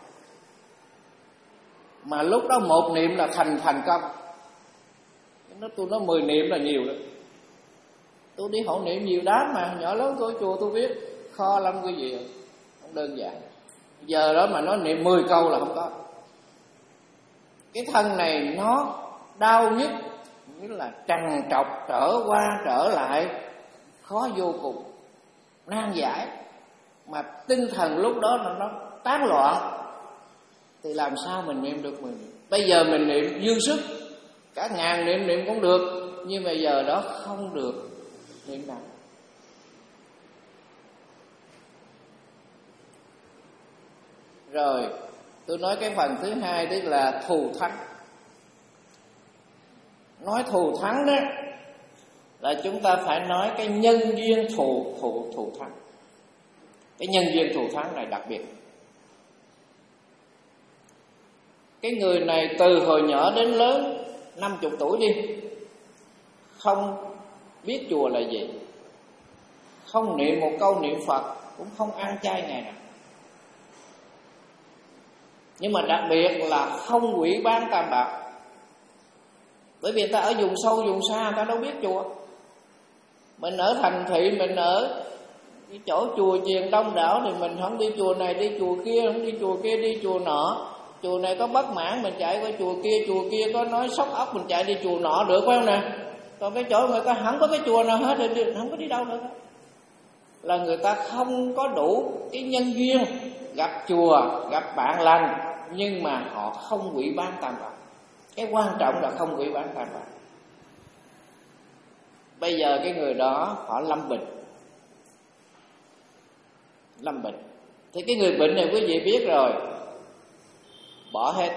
Mà lúc đó một niệm là thành thành công. Nó tôi nói mười niệm là nhiều đó. Tôi đi hộ niệm nhiều đám mà, nhỏ lớn của chùa tôi biết, kho lắm cái gì, không đơn giản. Giờ đó mà nói niệm mười câu là không có. Cái thân này nó đau nhức, như là trằn trọc trở qua trở lại, khó vô cùng, nan giải. Mà tinh thần lúc đó là nó tán loạn, thì làm sao mình niệm được mười niệm? Bây giờ mình niệm dư sức, cả ngàn niệm niệm cũng được, nhưng mà giờ đó không được niệm nào. Rồi tôi nói cái phần thứ hai, tức là thù thắng. Nói thù thắng đó là chúng ta phải nói cái nhân duyên thù thù thù thắng. Cái nhân duyên thù thắng này đặc biệt. Cái người này từ hồi nhỏ đến lớn, năm chục tuổi đi, không biết chùa là gì, không niệm một câu niệm Phật, cũng không ăn chay ngày nào. Nhưng mà đặc biệt là không quỷ bán tam bảo. Bởi vì ta ở vùng sâu vùng xa, ta đâu biết chùa. Mình ở thành thị, mình ở cái chỗ chùa chiền đông đảo thì mình không đi chùa này đi chùa kia, không đi chùa kia đi chùa nọ. Chùa này có bất mãn mình chạy qua chùa kia, chùa kia có nói sóc ốc mình chạy đi chùa nọ được phải không nè? Còn cái chỗ người ta không có cái chùa nào hết thì không có đi đâu nữa. Là người ta không có đủ cái nhân duyên gặp chùa, gặp bạn lành, nhưng mà họ không quỷ bán tam bảo. Cái quan trọng là không quỷ bán tam bảo. Bây giờ cái người đó họ lâm bệnh, lâm bệnh thì cái người bệnh này quý vị biết rồi, bỏ hết,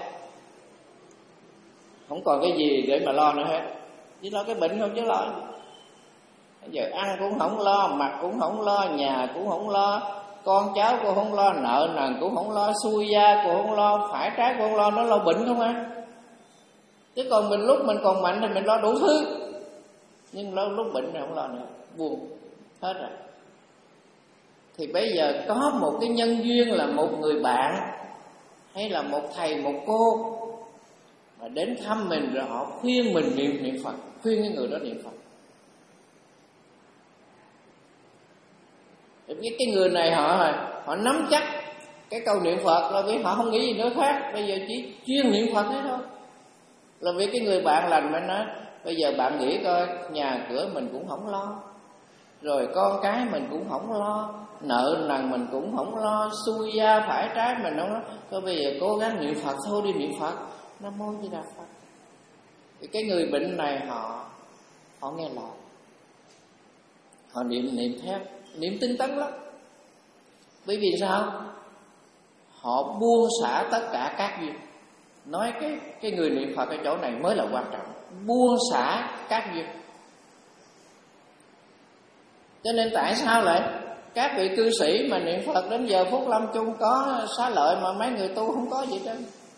không còn cái gì để mà lo nữa hết, chỉ lo cái bệnh không chứ lo. Bây giờ ăn cũng không lo, mặc cũng không lo, nhà cũng không lo, con cháu cũng không lo, nợ nần cũng không lo, xui gia cũng không lo, phải trái cũng không lo, nó lo bệnh không à. Chứ còn mình lúc mình còn mạnh thì mình lo đủ thứ, nhưng lúc, lúc bệnh thì không lo nữa, buồn hết rồi. Thì bây giờ có một cái nhân duyên là một người bạn hay là một thầy một cô mà đến thăm mình, rồi họ khuyên mình niệm niệm Phật, khuyên cái người đó niệm Phật. Cái cái người này họ họ nắm chắc cái câu niệm Phật, là vì họ không nghĩ gì nữa khác, bây giờ chỉ chuyên niệm Phật thế thôi. Là vì cái người bạn lành mới nói, bây giờ bạn nghĩ coi, nhà cửa mình cũng không lo, rồi con cái mình cũng không lo, nợ nần mình cũng không lo, xui gia phải trái mình không lo, thôi bây giờ cố gắng niệm Phật thôi, đi niệm Phật, Nam Mô Di Đà Phật. Thì cái người bệnh này họ họ nghe lời, họ niệm niệm theo, niệm tinh tấn lắm. Bởi vì sao? Họ buông xả tất cả các duyên. Nói cái cái người niệm Phật ở chỗ này mới là quan trọng, buông xả các duyên. Cho nên tại sao lại các vị cư sĩ mà niệm Phật đến giờ phút lâm chung có xá lợi, mà mấy người tu không có gì hết?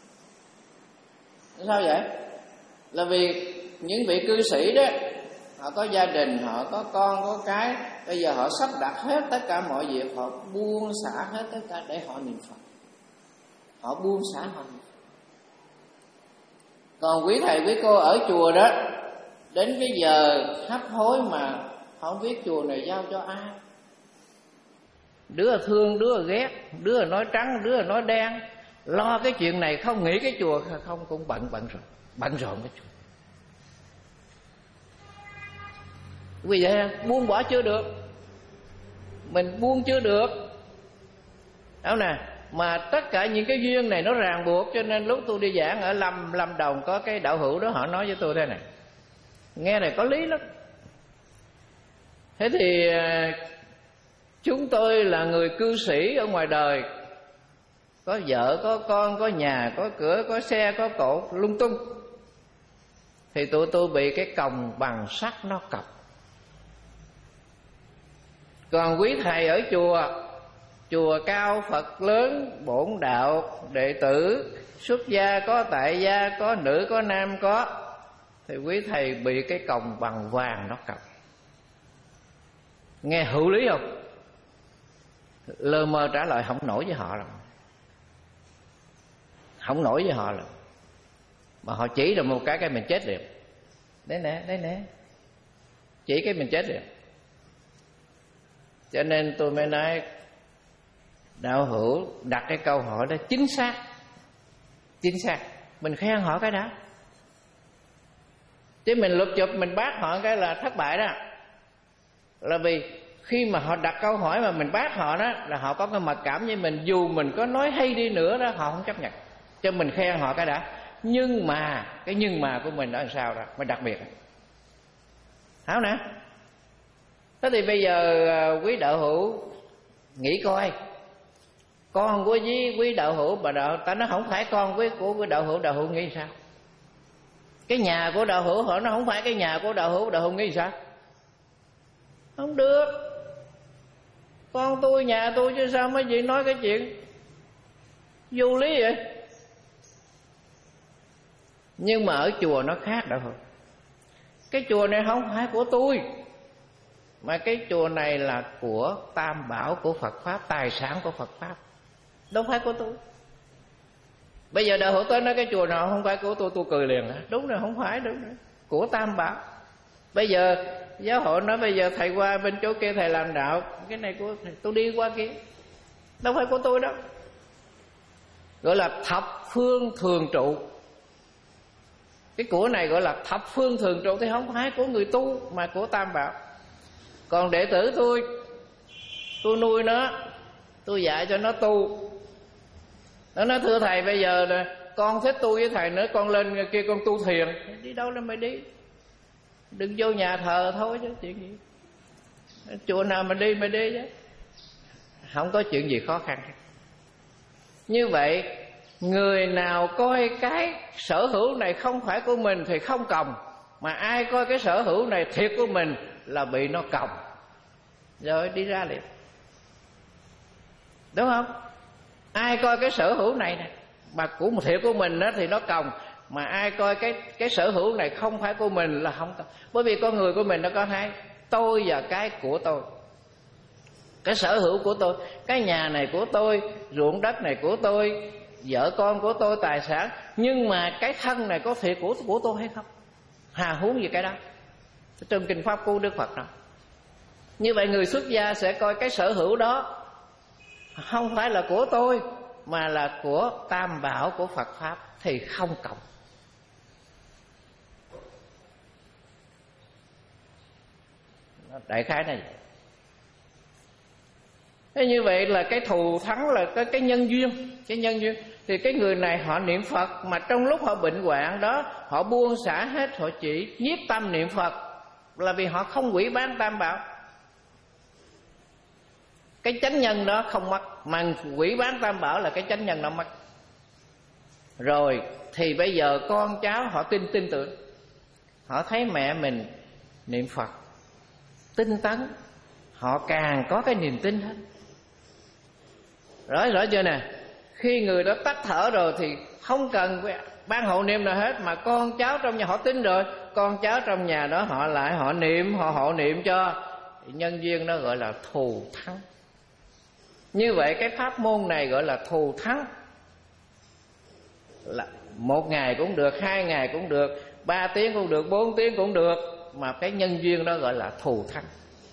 Sao vậy? Là vì những vị cư sĩ đó, họ có gia đình, họ có con, có cái, bây giờ họ sắp đặt hết tất cả mọi việc, họ buông xả hết tất cả để họ niệm Phật. Họ buông xả họ niệm Phật. Còn quý thầy quý cô ở chùa đó, đến cái giờ hấp hối mà không biết chùa này giao cho ai. Đứa thương, đứa ghét, đứa nói trắng, đứa nói đen, lo cái chuyện này không nghĩ cái chùa không, cũng bận bận rồi, bận rộn cái chùa. Vì vậy buông bỏ chưa được, mình buông chưa được, đó nè. Mà tất cả những cái duyên này nó ràng buộc, cho nên lúc tôi đi giảng ở Lâm Lâm Đồng, có cái đạo hữu đó họ nói với tôi thế này, nghe này có lý lắm. Thế thì chúng tôi là người cư sĩ ở ngoài đời, có vợ, có con, có nhà, có cửa, có xe, có cộ lung tung, thì tụi tôi bị cái còng bằng sắt nó cọc. Còn quý thầy ở chùa, chùa cao Phật lớn, bổn đạo đệ tử, xuất gia có, tại gia có, nữ có, nam có, thì quý thầy bị cái còng bằng vàng nó cọc. Nghe hữu lý không? Lơ mơ trả lời không nổi với họ rồi, không nổi với họ rồi. Mà họ chỉ được một cái cái mình chết liền. Đấy nè, đấy nè, chỉ cái mình chết liền. Cho nên tôi mới nói đạo hữu đặt cái câu hỏi đó chính xác, chính xác, mình khen họ cái đã, chứ mình lụp chụp mình bác họ cái là thất bại đó. Là vì khi mà họ đặt câu hỏi mà mình bác họ đó, là họ có cái mặc cảm với mình, dù mình có nói hay đi nữa đó họ không chấp nhận. Cho mình khen họ cái đã. Nhưng mà cái nhưng mà của mình đó làm sao đó mới đặc biệt, hảo nè. Thế thì bây giờ quý đạo hữu nghĩ coi, con của quý, quý đạo hữu bà đạo, ta nó không phải con quý của quý đạo hữu, đạo hữu nghĩ sao? Cái nhà của đạo hữu họ nó không phải cái nhà của đạo hữu, đạo hữu nghĩ sao? Không được. Con tôi, nhà tôi chứ sao mấy chị nói cái chuyện vô lý vậy? Nhưng mà ở chùa nó khác đạo hữu. Cái chùa này không phải của tôi, mà cái chùa này là của Tam Bảo, của Phật Pháp, tài sản của Phật Pháp, đâu phải của tôi. Bây giờ đạo hữu tới nói cái chùa nào không phải của tôi, tôi cười liền. Đúng rồi, không phải, đúng rồi, của Tam Bảo. Bây giờ giáo hội nói bây giờ thầy qua bên chỗ kia thầy làm đạo, cái này của thầy, tôi đi qua kia, đâu phải của tôi đâu. Gọi là thập phương thường trụ. Cái của này gọi là thập phương thường trụ, thì không phải của người tu mà của Tam Bảo. Còn đệ tử tôi, tôi nuôi nó, tôi dạy cho nó tu. Nó nói thưa thầy, bây giờ là con thích tu với thầy nữa, con lên kia con tu thiền. Đi đâu là mày đi, đừng vô nhà thờ thôi chứ chuyện gì. Chùa nào mà đi mày đi chứ, không có chuyện gì khó khăn. Như vậy người nào coi cái sở hữu này không phải của mình thì không còng, mà ai coi cái sở hữu này thiệt của mình là bị nó còng, rồi đi ra liền, đúng không? Ai coi cái sở hữu này nè mà của một thiệt của mình đó thì nó còng, mà ai coi cái cái sở hữu này không phải của mình là không còng. Bởi vì con người của mình nó có hai, tôi và cái của tôi. Cái sở hữu của tôi, cái nhà này của tôi, ruộng đất này của tôi, vợ con của tôi, tài sản. Nhưng mà cái thân này có thiệt của của tôi hay không? Hà huống gì cái đó. Trong Kinh Pháp Cú Đức Phật nói. Như vậy người xuất gia sẽ coi cái sở hữu đó không phải là của tôi, mà là của Tam Bảo, của Phật Pháp, thì không cộng. Đại khái này. Thế như vậy là cái thù thắng là cái, cái nhân duyên. Cái nhân duyên thì cái người này họ niệm Phật, mà trong lúc họ bệnh hoạn đó họ buông xả hết, họ chỉ nhiếp tâm niệm Phật, là vì họ không hủy bán Tam Bảo. Cái chánh nhân đó không mất, mà hủy bán Tam Bảo là cái chánh nhân nó mất. Rồi thì bây giờ con cháu họ tin tin tưởng, họ thấy mẹ mình niệm Phật tinh tấn, họ càng có cái niềm tin hết. Rõ rõ chưa nè? Khi người đó tắt thở rồi thì không cần ban hộ niệm nào hết, mà con cháu trong nhà họ tin rồi, con cháu trong nhà đó họ lại họ niệm, họ hộ niệm cho, nhân duyên đó gọi là thù thắng. Như vậy cái pháp môn này gọi là thù thắng, là một ngày cũng được, hai ngày cũng được, ba tiếng cũng được, bốn tiếng cũng được, mà cái nhân duyên đó gọi là thù thắng.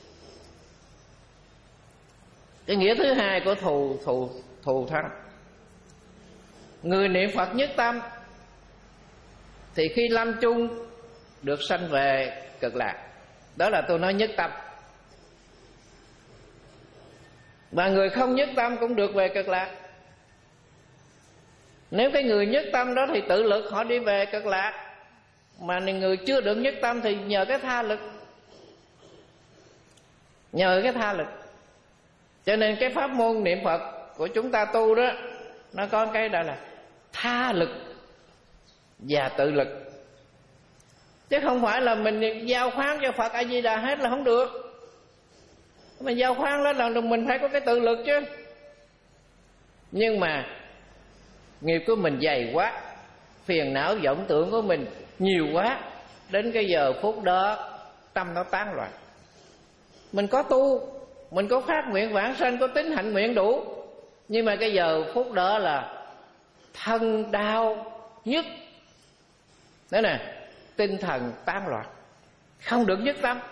Cái nghĩa thứ hai của thù thù thù thắng, người niệm Phật nhất tâm thì khi lâm chung được sanh về Cực Lạc. Đó là tôi nói nhất tâm. Và người không nhất tâm cũng được về Cực Lạc. Nếu cái người nhất tâm đó thì tự lực họ đi về Cực Lạc, mà người chưa được nhất tâm thì nhờ cái tha lực, nhờ cái tha lực. Cho nên cái pháp môn niệm Phật của chúng ta tu đó, nó có cái đó là tha lực và tự lực. Chứ không phải là mình giao khoán cho Phật A Di Đà hết là không được. Mình giao khoán đó là mình phải có cái tự lực chứ. Nhưng mà nghiệp của mình dày quá, phiền não vọng tưởng của mình nhiều quá, đến cái giờ phút đó tâm nó tán loạn. Mình có tu, mình có phát nguyện vãng sanh, có tín hạnh nguyện đủ, nhưng mà cái giờ phút đó là thân đau nhức, đó nè, tinh thần tán loạn, không được nhất tâm,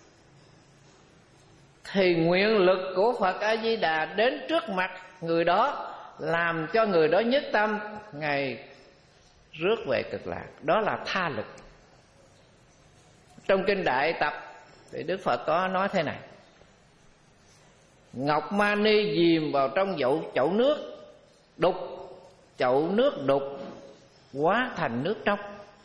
thì nguyện lực của Phật A Di Đà đến trước mặt người đó, làm cho người đó nhất tâm, Ngài rước về Cực Lạc. Đó là tha lực. Trong Kinh Đại Tập thì Đức Phật có nói thế này: ngọc mani dìm vào trong dậu chậu nước đục, chậu nước đục hóa thành nước trong.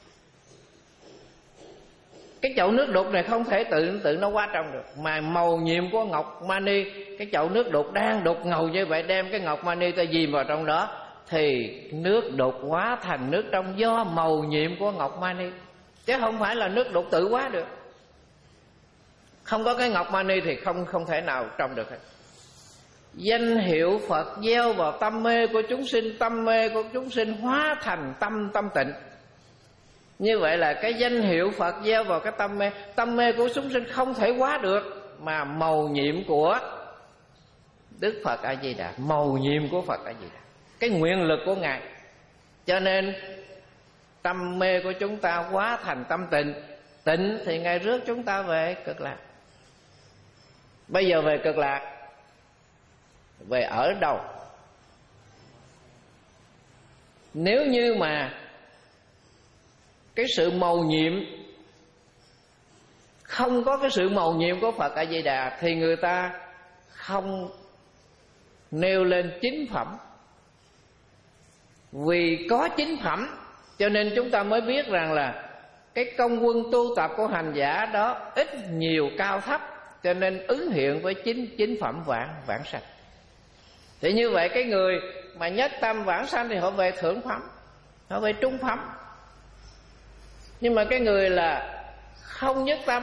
Cái chậu nước đục này không thể tự tự nó hóa trong được, mà màu nhiệm của ngọc mani, cái chậu nước đục đang đục ngầu như vậy, đem cái ngọc mani ta dìm vào trong đó thì nước đục hóa thành nước trong, do màu nhiệm của ngọc mani, chứ không phải là nước đục tự hóa được. Không có cái ngọc mani thì không không thể nào trong được hết. Danh hiệu Phật gieo vào tâm mê của chúng sinh, tâm mê của chúng sinh hóa thành tâm tâm tịnh. Như vậy là cái danh hiệu Phật gieo vào cái tâm mê, tâm mê của chúng sinh không thể hóa được, mà màu nhiệm của Đức Phật A Di Đà, màu nhiệm của Phật A Di Đà, cái nguyện lực của Ngài. Cho nên tâm mê của chúng ta hóa thành tâm tịnh, tịnh thì Ngài rước chúng ta về Cực Lạc. Bây giờ về Cực Lạc, về ở đâu? Nếu như mà cái sự mầu nhiệm, không có cái sự mầu nhiệm của Phật A Di Đà thì người ta không nêu lên chính phẩm. Vì có chính phẩm cho nên chúng ta mới biết rằng là cái công quân tu tập của hành giả đó ít nhiều cao thấp, cho nên ứng hiện với chính chính phẩm vãng vãng sanh. Thì như vậy cái người mà nhất tâm vãng sanh thì họ về thượng phẩm, họ về trung phẩm. Nhưng mà cái người là không nhất tâm,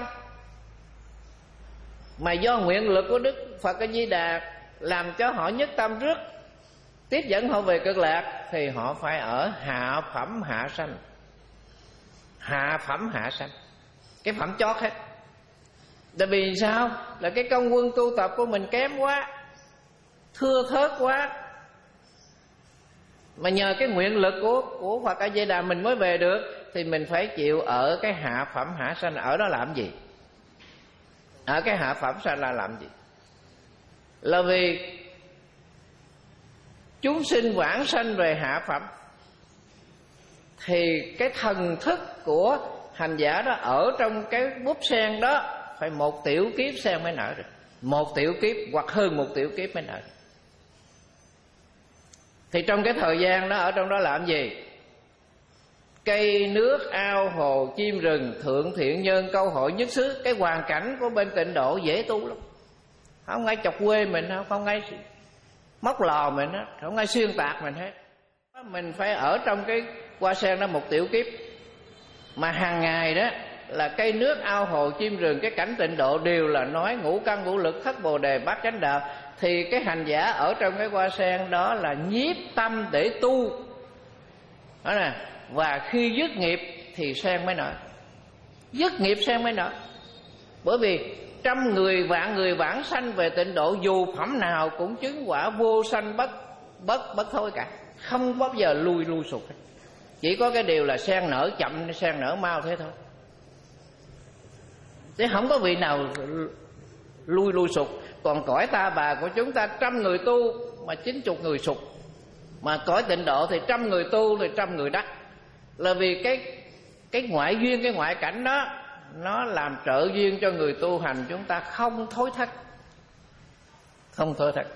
mà do nguyện lực của Đức Phật A Di Đà làm cho họ nhất tâm trước, tiếp dẫn họ về cực lạc, thì họ phải ở hạ phẩm hạ sanh. Hạ phẩm hạ sanh, cái phẩm chót hết. Tại vì sao? Là cái công quân tu tập của mình kém quá, thưa thớt quá, mà nhờ cái nguyện lực của của Phật A Di Đà mình mới về được, thì mình phải chịu ở cái hạ phẩm hạ sanh. Ở đó làm gì? Ở cái hạ phẩm sanh là làm gì? Là vì chúng sinh vãng sanh về hạ phẩm, thì cái thần thức của hành giả đó ở trong cái búp sen đó phải một tiểu kiếp sen mới nở được. Một tiểu kiếp hoặc hơn một tiểu kiếp mới nở được. Thì trong cái thời gian đó ở trong đó làm gì? Cây nước ao hồ chim rừng, thượng thiện nhân câu hội nhất xứ. Cái hoàn cảnh của bên Tịnh Độ dễ tu lắm, không ai chọc quê mình, không ai móc lò mình hết, không ai xuyên tạc mình hết. Mình phải ở trong cái hoa sen đó một tiểu kiếp. Mà hàng ngày đó là cây nước ao hồ chim rừng, cái cảnh Tịnh Độ đều là nói ngũ căn ngũ lực thất bồ đề bát chánh đạo. Thì cái hành giả ở trong cái hoa sen đó là nhiếp tâm để tu đó nè. Và khi dứt nghiệp thì sen mới nở, dứt nghiệp sen mới nở. Bởi vì trăm người vạn người vãng sanh về Tịnh Độ, dù phẩm nào cũng chứng quả vô sanh bất bất bất thôi cả, không bao giờ lui lui sụt. Chỉ có cái điều là sen nở chậm, sen nở mau thế thôi, chứ không có vị nào lui lui sụt. Còn cõi ta bà của chúng ta trăm người tu mà chín chục người sụt, mà cõi Tịnh Độ thì trăm người tu thì trăm người đắc. Là vì cái cái ngoại duyên, cái ngoại cảnh đó nó làm trợ duyên cho người tu hành chúng ta không thối thất, không thối thất.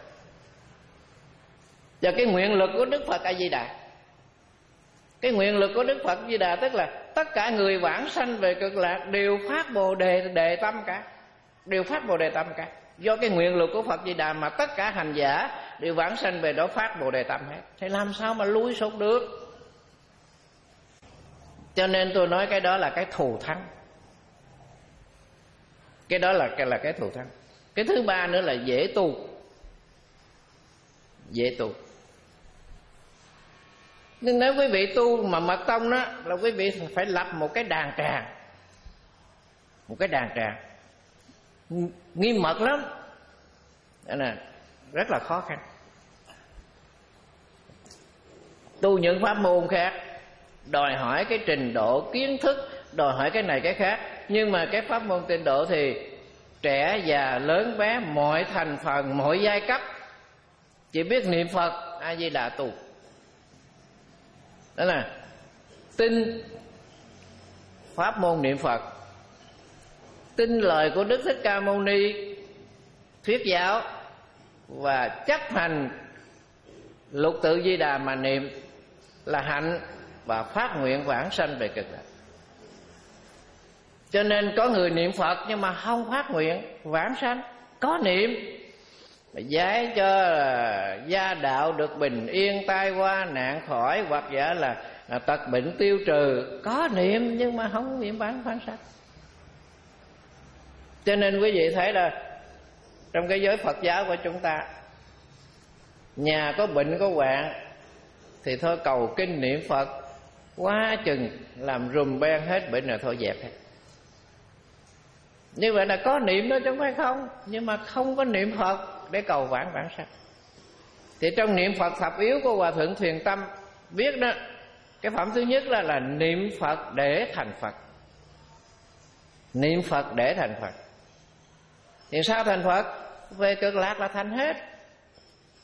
Và cái nguyện lực của Đức Phật A Di Đà, cái nguyện lực của Đức Phật A Di Đà tức là tất cả người vãng sanh về cực lạc đều phát bồ đề đề tâm cả, đều phát bồ đề tâm cả. Do cái nguyện lực của Phật A Di Đà mà tất cả hành giả đều vãng sanh về đó phát bồ đề tâm hết, thì làm sao mà lui sụt được? Cho nên tôi nói cái đó là cái thù thắng, cái đó là cái là cái thù thắng. Cái thứ ba nữa là dễ tu, dễ tu. Nhưng nếu quý vị tu mà mật tông đó là quý vị phải lập một cái đàn tràng, một cái đàn tràng nghiêm mật lắm. Đó nè, rất là khó khăn. Tu những pháp môn khác đòi hỏi cái trình độ kiến thức, đòi hỏi cái này cái khác. Nhưng mà cái pháp môn Tịnh Độ thì trẻ già lớn bé, mọi thành phần, mọi giai cấp chỉ biết niệm Phật A Di Đà tu. Đó là tin pháp môn niệm Phật, tin lời của Đức Thích Ca Mâu Ni thuyết giáo, và chấp hành lục tự Di Đà mà niệm là hạnh, và phát nguyện vãng sanh về cực lạc. Cho nên có người niệm Phật nhưng mà không phát nguyện vãng sanh. Có niệm mà giái cho gia đạo được bình yên, tai qua nạn khỏi, hoặc giả là, là tật bệnh tiêu trừ. Có niệm nhưng mà không niệm vãng vãng sanh. Cho nên quý vị thấy là trong cái giới Phật giáo của chúng ta, nhà có bệnh có hoạn thì thôi cầu kinh niệm Phật quá chừng, làm rùm beng hết bệnh rồi thôi dẹp hết. Như vậy là có niệm đó chứ không phải không, nhưng mà không có niệm Phật để cầu vãng vãng sanh. Thì trong niệm Phật thập yếu của Hòa Thượng Thiền Tâm viết đó, cái phẩm thứ nhất là là niệm Phật để thành Phật. Niệm Phật để thành Phật. Thì sao thành Phật? Về cực lạc là thành hết.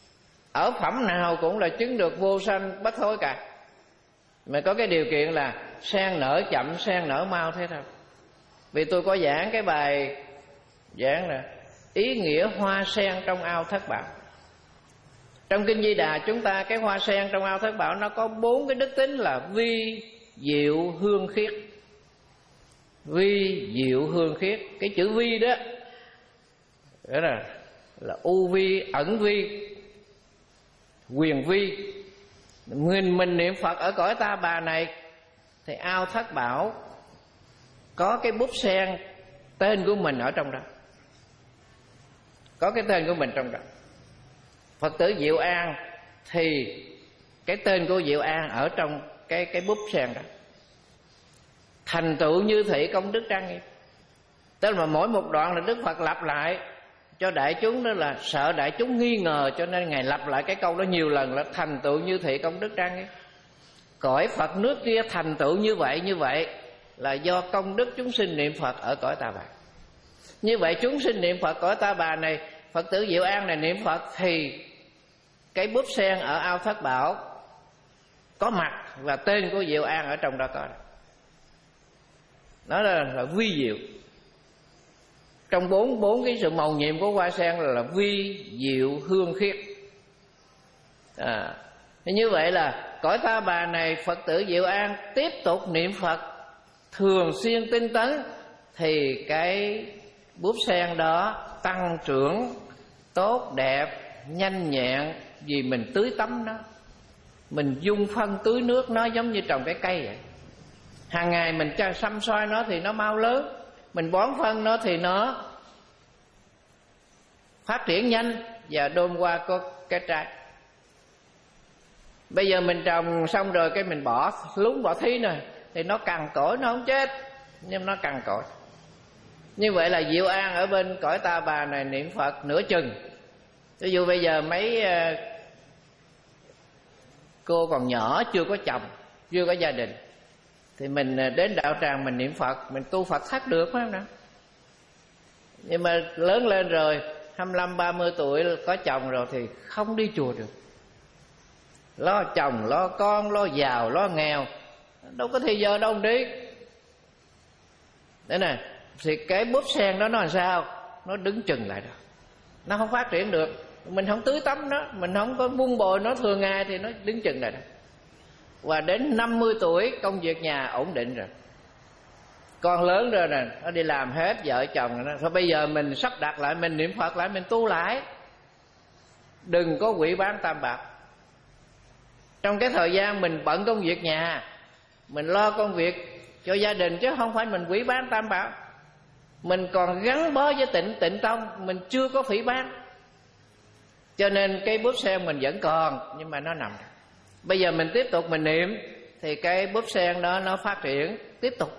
Ở phẩm nào cũng là chứng được vô sanh bất thối cả. Mà có cái điều kiện là sen nở chậm, sen nở mau thế thôi. Vì tôi có giảng cái bài giảng là ý nghĩa hoa sen trong ao thất bảo. Trong Kinh Di Đà chúng ta, cái hoa sen trong ao thất bảo nó có bốn cái đức tính là vi, diệu, hương, khiết. Vi, diệu, hương, khiết. Cái chữ vi đó đó là, là u vi, ẩn vi, quyền vi. Mình, mình niệm Phật ở cõi Ta Bà này thì ao thất bảo có cái búp sen tên của mình ở trong đó, có cái tên của mình trong đó. Phật tử Diệu An thì cái tên của Diệu An ở trong cái cái búp sen đó. Thành tựu như thị công đức trang nghiêm. Tức là mỗi một đoạn là Đức Phật lặp lại cho đại chúng, đó là sợ đại chúng nghi ngờ, cho nên Ngài lặp lại cái câu đó nhiều lần là thành tựu như thị công đức trang nghiêm. Cõi Phật nước kia thành tựu như vậy như vậy là do công đức chúng sinh niệm Phật ở cõi Ta Bà. Như vậy chúng sinh niệm Phật cõi Ta Bà này, Phật tử Diệu An này niệm Phật thì cái búp sen ở ao thất bảo có mặt và tên của Diệu An ở trong đó có. Đó là, là vi diệu. Trong bốn bốn cái sự màu nhiệm của hoa sen là, là vi, diệu, hương, khiết. À, như vậy là cõi Ta Bà này Phật tử Diệu An tiếp tục niệm Phật thường xuyên tinh tấn thì cái búp sen đó tăng trưởng tốt đẹp, nhanh nhẹn, vì mình tưới tắm nó, mình dung phân tưới nước nó giống như trồng cái cây vậy. Hàng ngày mình cho xăm soi nó thì nó mau lớn, mình bón phân nó thì nó phát triển nhanh và đơm qua có cái trái. Bây giờ mình trồng xong rồi cái mình bỏ lúng bỏ thí nè thì nó cằn cỗi, nó không chết nhưng nó cằn cỗi. Như vậy là Diệu An ở bên cõi Ta Bà này niệm Phật nửa chừng. Ví dụ bây giờ mấy cô còn nhỏ chưa có chồng, chưa có gia đình thì mình đến đạo tràng mình niệm Phật, mình tu Phật thắt được phải không nào? Nhưng mà lớn lên rồi hai mươi lăm ba mươi tuổi có chồng rồi thì không đi chùa được. Lo chồng, lo con, lo giàu, lo nghèo, đâu có thời giờ đâu đi. Đấy nè, thì cái búp sen đó nó làm sao? Nó đứng chừng lại đó, nó không phát triển được. Mình không tưới tắm nó, mình không có vun bồi nó thường ngày thì nó đứng chừng lại đó. Và đến năm mươi tuổi công việc nhà ổn định rồi, con lớn rồi nè, nó đi làm hết, vợ chồng nó. Thôi bây giờ mình sắp đặt lại, mình niệm Phật lại, mình tu lại. Đừng có quỵ bán tam bạc. Trong cái thời gian mình bận công việc nhà, mình lo công việc cho gia đình, chứ không phải mình quỷ bán tam bảo. Mình còn gắn bó với tịnh tịnh tông, mình chưa có phỉ bán. Cho nên cái búp sen mình vẫn còn, nhưng mà nó nằm. Bây giờ mình tiếp tục mình niệm thì cái búp sen đó nó phát triển tiếp tục.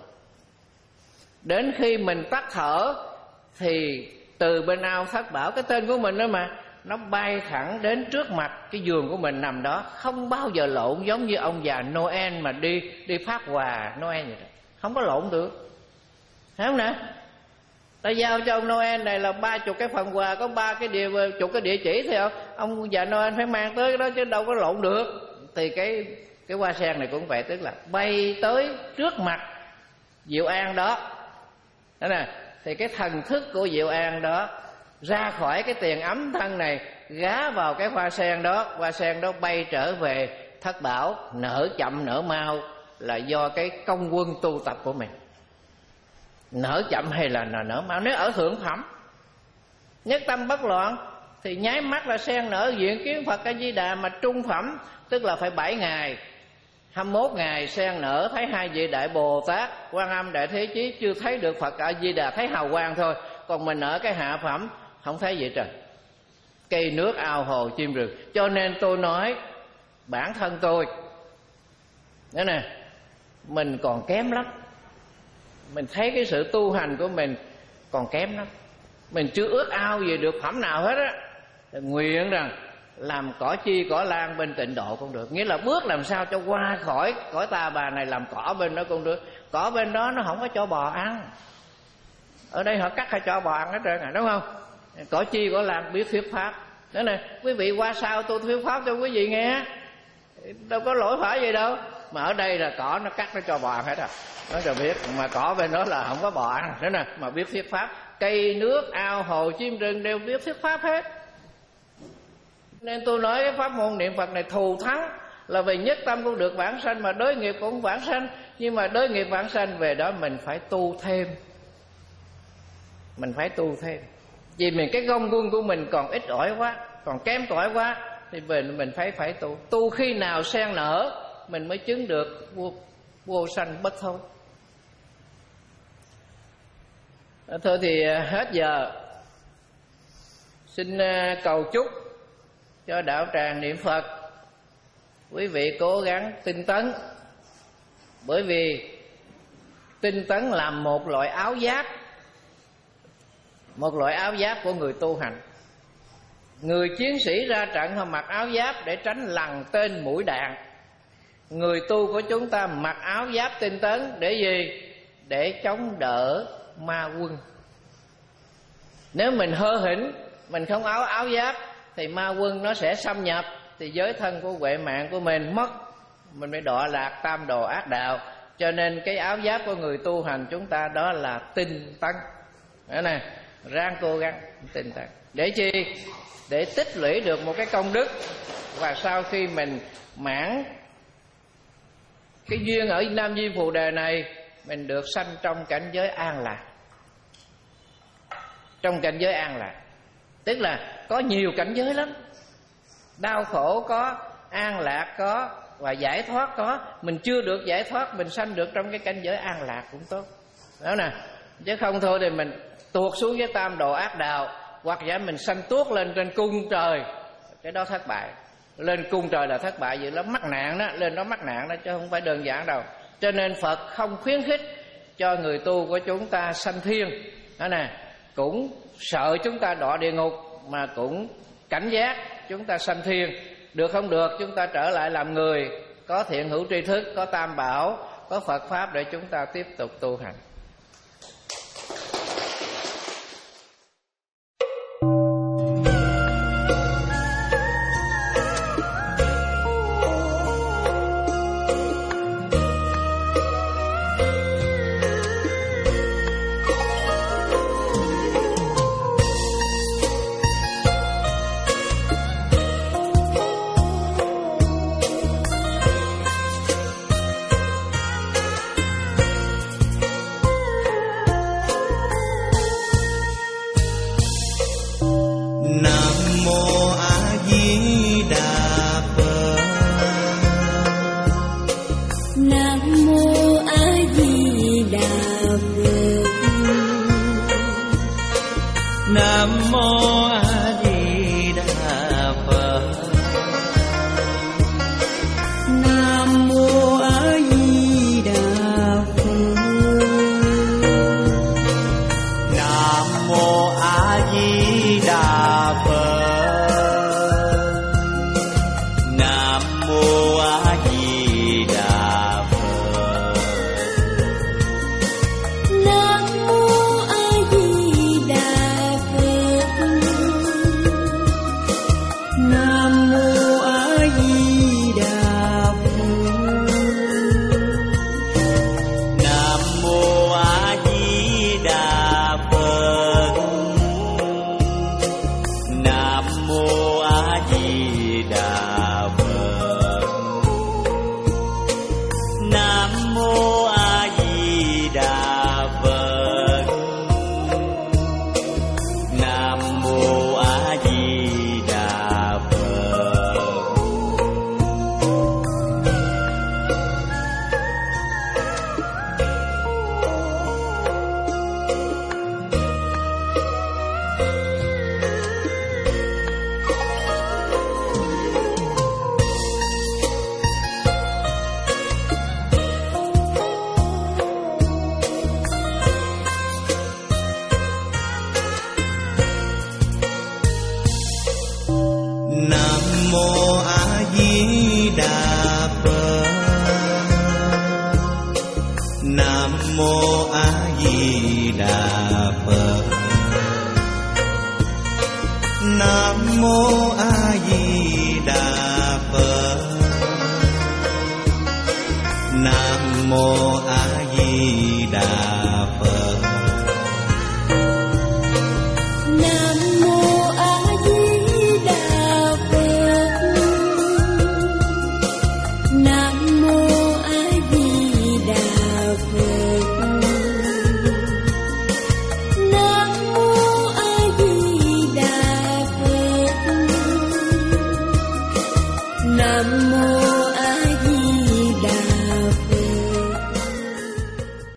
Đến khi mình tắt thở thì từ bên ao thất bảo, cái tên của mình đó mà, nó bay thẳng đến trước mặt cái giường của mình nằm đó, không bao giờ lộn, giống như ông già Noel mà đi đi phát quà Noel vậy đó. Không có lộn được, thấy không nè? Ta giao cho ông Noel này là ba chục cái phần quà, có ba cái địa chục cái địa chỉ thì ông già Noel phải mang tới cái đó chứ đâu có lộn được. Thì cái cái hoa sen này cũng vậy, tức là bay tới trước mặt Diệu An đó. Đó nè, thì cái thần thức của Diệu An đó ra khỏi cái tiền ấm thân này, gá vào cái hoa sen đó, hoa sen đó bay trở về thất bảo, nở chậm nở mau là do cái công quân tu tập của mình. Nở chậm hay là nở mau? Nếu ở thượng phẩm nhất tâm bất loạn thì nháy mắt là sen nở diện kiến Phật A Di Đà. Mà trung phẩm tức là phải bảy ngày, hai mươi mốt ngày sen nở, thấy hai vị đại Bồ Tát Quan Âm Đại Thế Chí, chưa thấy được Phật A Di Đà, thấy hào quang thôi. Còn mình ở cái hạ phẩm không thấy vậy trời, cây nước ao hồ chim rừng. Cho nên tôi nói bản thân tôi đó nè, mình còn kém lắm. Mình thấy cái sự tu hành của mình còn kém lắm, mình chưa ước ao gì được phẩm nào hết á. Nguyện rằng làm cỏ chi cỏ lan bên tịnh độ cũng được, nghĩa là bước làm sao cho qua khỏi cõi Ta Bà này, làm cỏ bên đó cũng được. Cỏ bên đó nó không có cho bò ăn, ở đây họ cắt hay cho bò ăn hết trơn à, đúng không? Cỏ chi cỏ lan biết thuyết pháp. Đó nè, quý vị qua sau tôi thuyết pháp cho quý vị nghe, đâu có lỗi phải gì đâu. mà ở đây là cỏ nó cắt nó cho bò ăn hết à. Nó cho biết, mà cỏ bên đó là không có bò ăn thế nè, mà biết thuyết pháp. Cây nước, ao hồ, chim rừng đều biết thuyết pháp hết. Nên tôi nói cái pháp môn niệm Phật này thù thắng là về nhất tâm cũng được vãng sanh, mà đối nghiệp cũng vãng sanh. Nhưng mà đối nghiệp vãng sanh về đó mình phải tu thêm, mình phải tu thêm. Vì mình cái công quân của mình còn ít ỏi quá, còn kém cỏi quá, thì mình mình phải phải tu. Tu khi nào sen nở mình mới chứng được vô, vô sanh bất thôi. Thôi thì hết giờ, xin cầu chúc cho đạo tràng niệm Phật quý vị cố gắng tinh tấn. Bởi vì tinh tấn làm một loại áo giáp, một loại áo giáp của người tu hành. Người chiến sĩ ra trận họ mặc áo giáp để tránh lằn tên mũi đạn. Người tu của chúng ta mặc áo giáp tinh tấn để gì? Để chống đỡ ma quân. Nếu mình hơ hĩnh, mình không áo áo giáp thì ma quân nó sẽ xâm nhập, thì giới thân của huệ mạng của mình mất, mình bị đọa lạc tam đồ ác đạo. Cho nên cái áo giáp của người tu hành chúng ta đó là tinh tấn. Đó nè, ráng cố gắng tinh tấn. Để chi? Để tích lũy được một cái công đức, và sau khi mình mãn cái duyên ở Nam Diêm Phù Đề này, mình được sanh trong cảnh giới an lạc. Trong cảnh giới an lạc, tức là có nhiều cảnh giới lắm. Đau khổ có, an lạc có, và giải thoát có. Mình chưa được giải thoát, mình sanh được trong cái cảnh giới an lạc cũng tốt. Đó nè, chứ không thôi thì mình tuột xuống với tam đồ ác đạo, hoặc giả mình sanh tuốt lên trên cung trời, cái đó thất bại. Lên cung trời là thất bại, vậy lắm mắc nạn đó, lên đó mắc nạn đó, chứ không phải đơn giản đâu. Cho nên Phật không khuyến khích cho người tu của chúng ta sanh thiên. Đó nè, cũng sợ chúng ta đọa địa ngục, mà cũng cảnh giác chúng ta sanh thiên. Được không được, chúng ta trở lại làm người, có thiện hữu tri thức, có tam bảo, có Phật Pháp để chúng ta tiếp tục tu hành. mô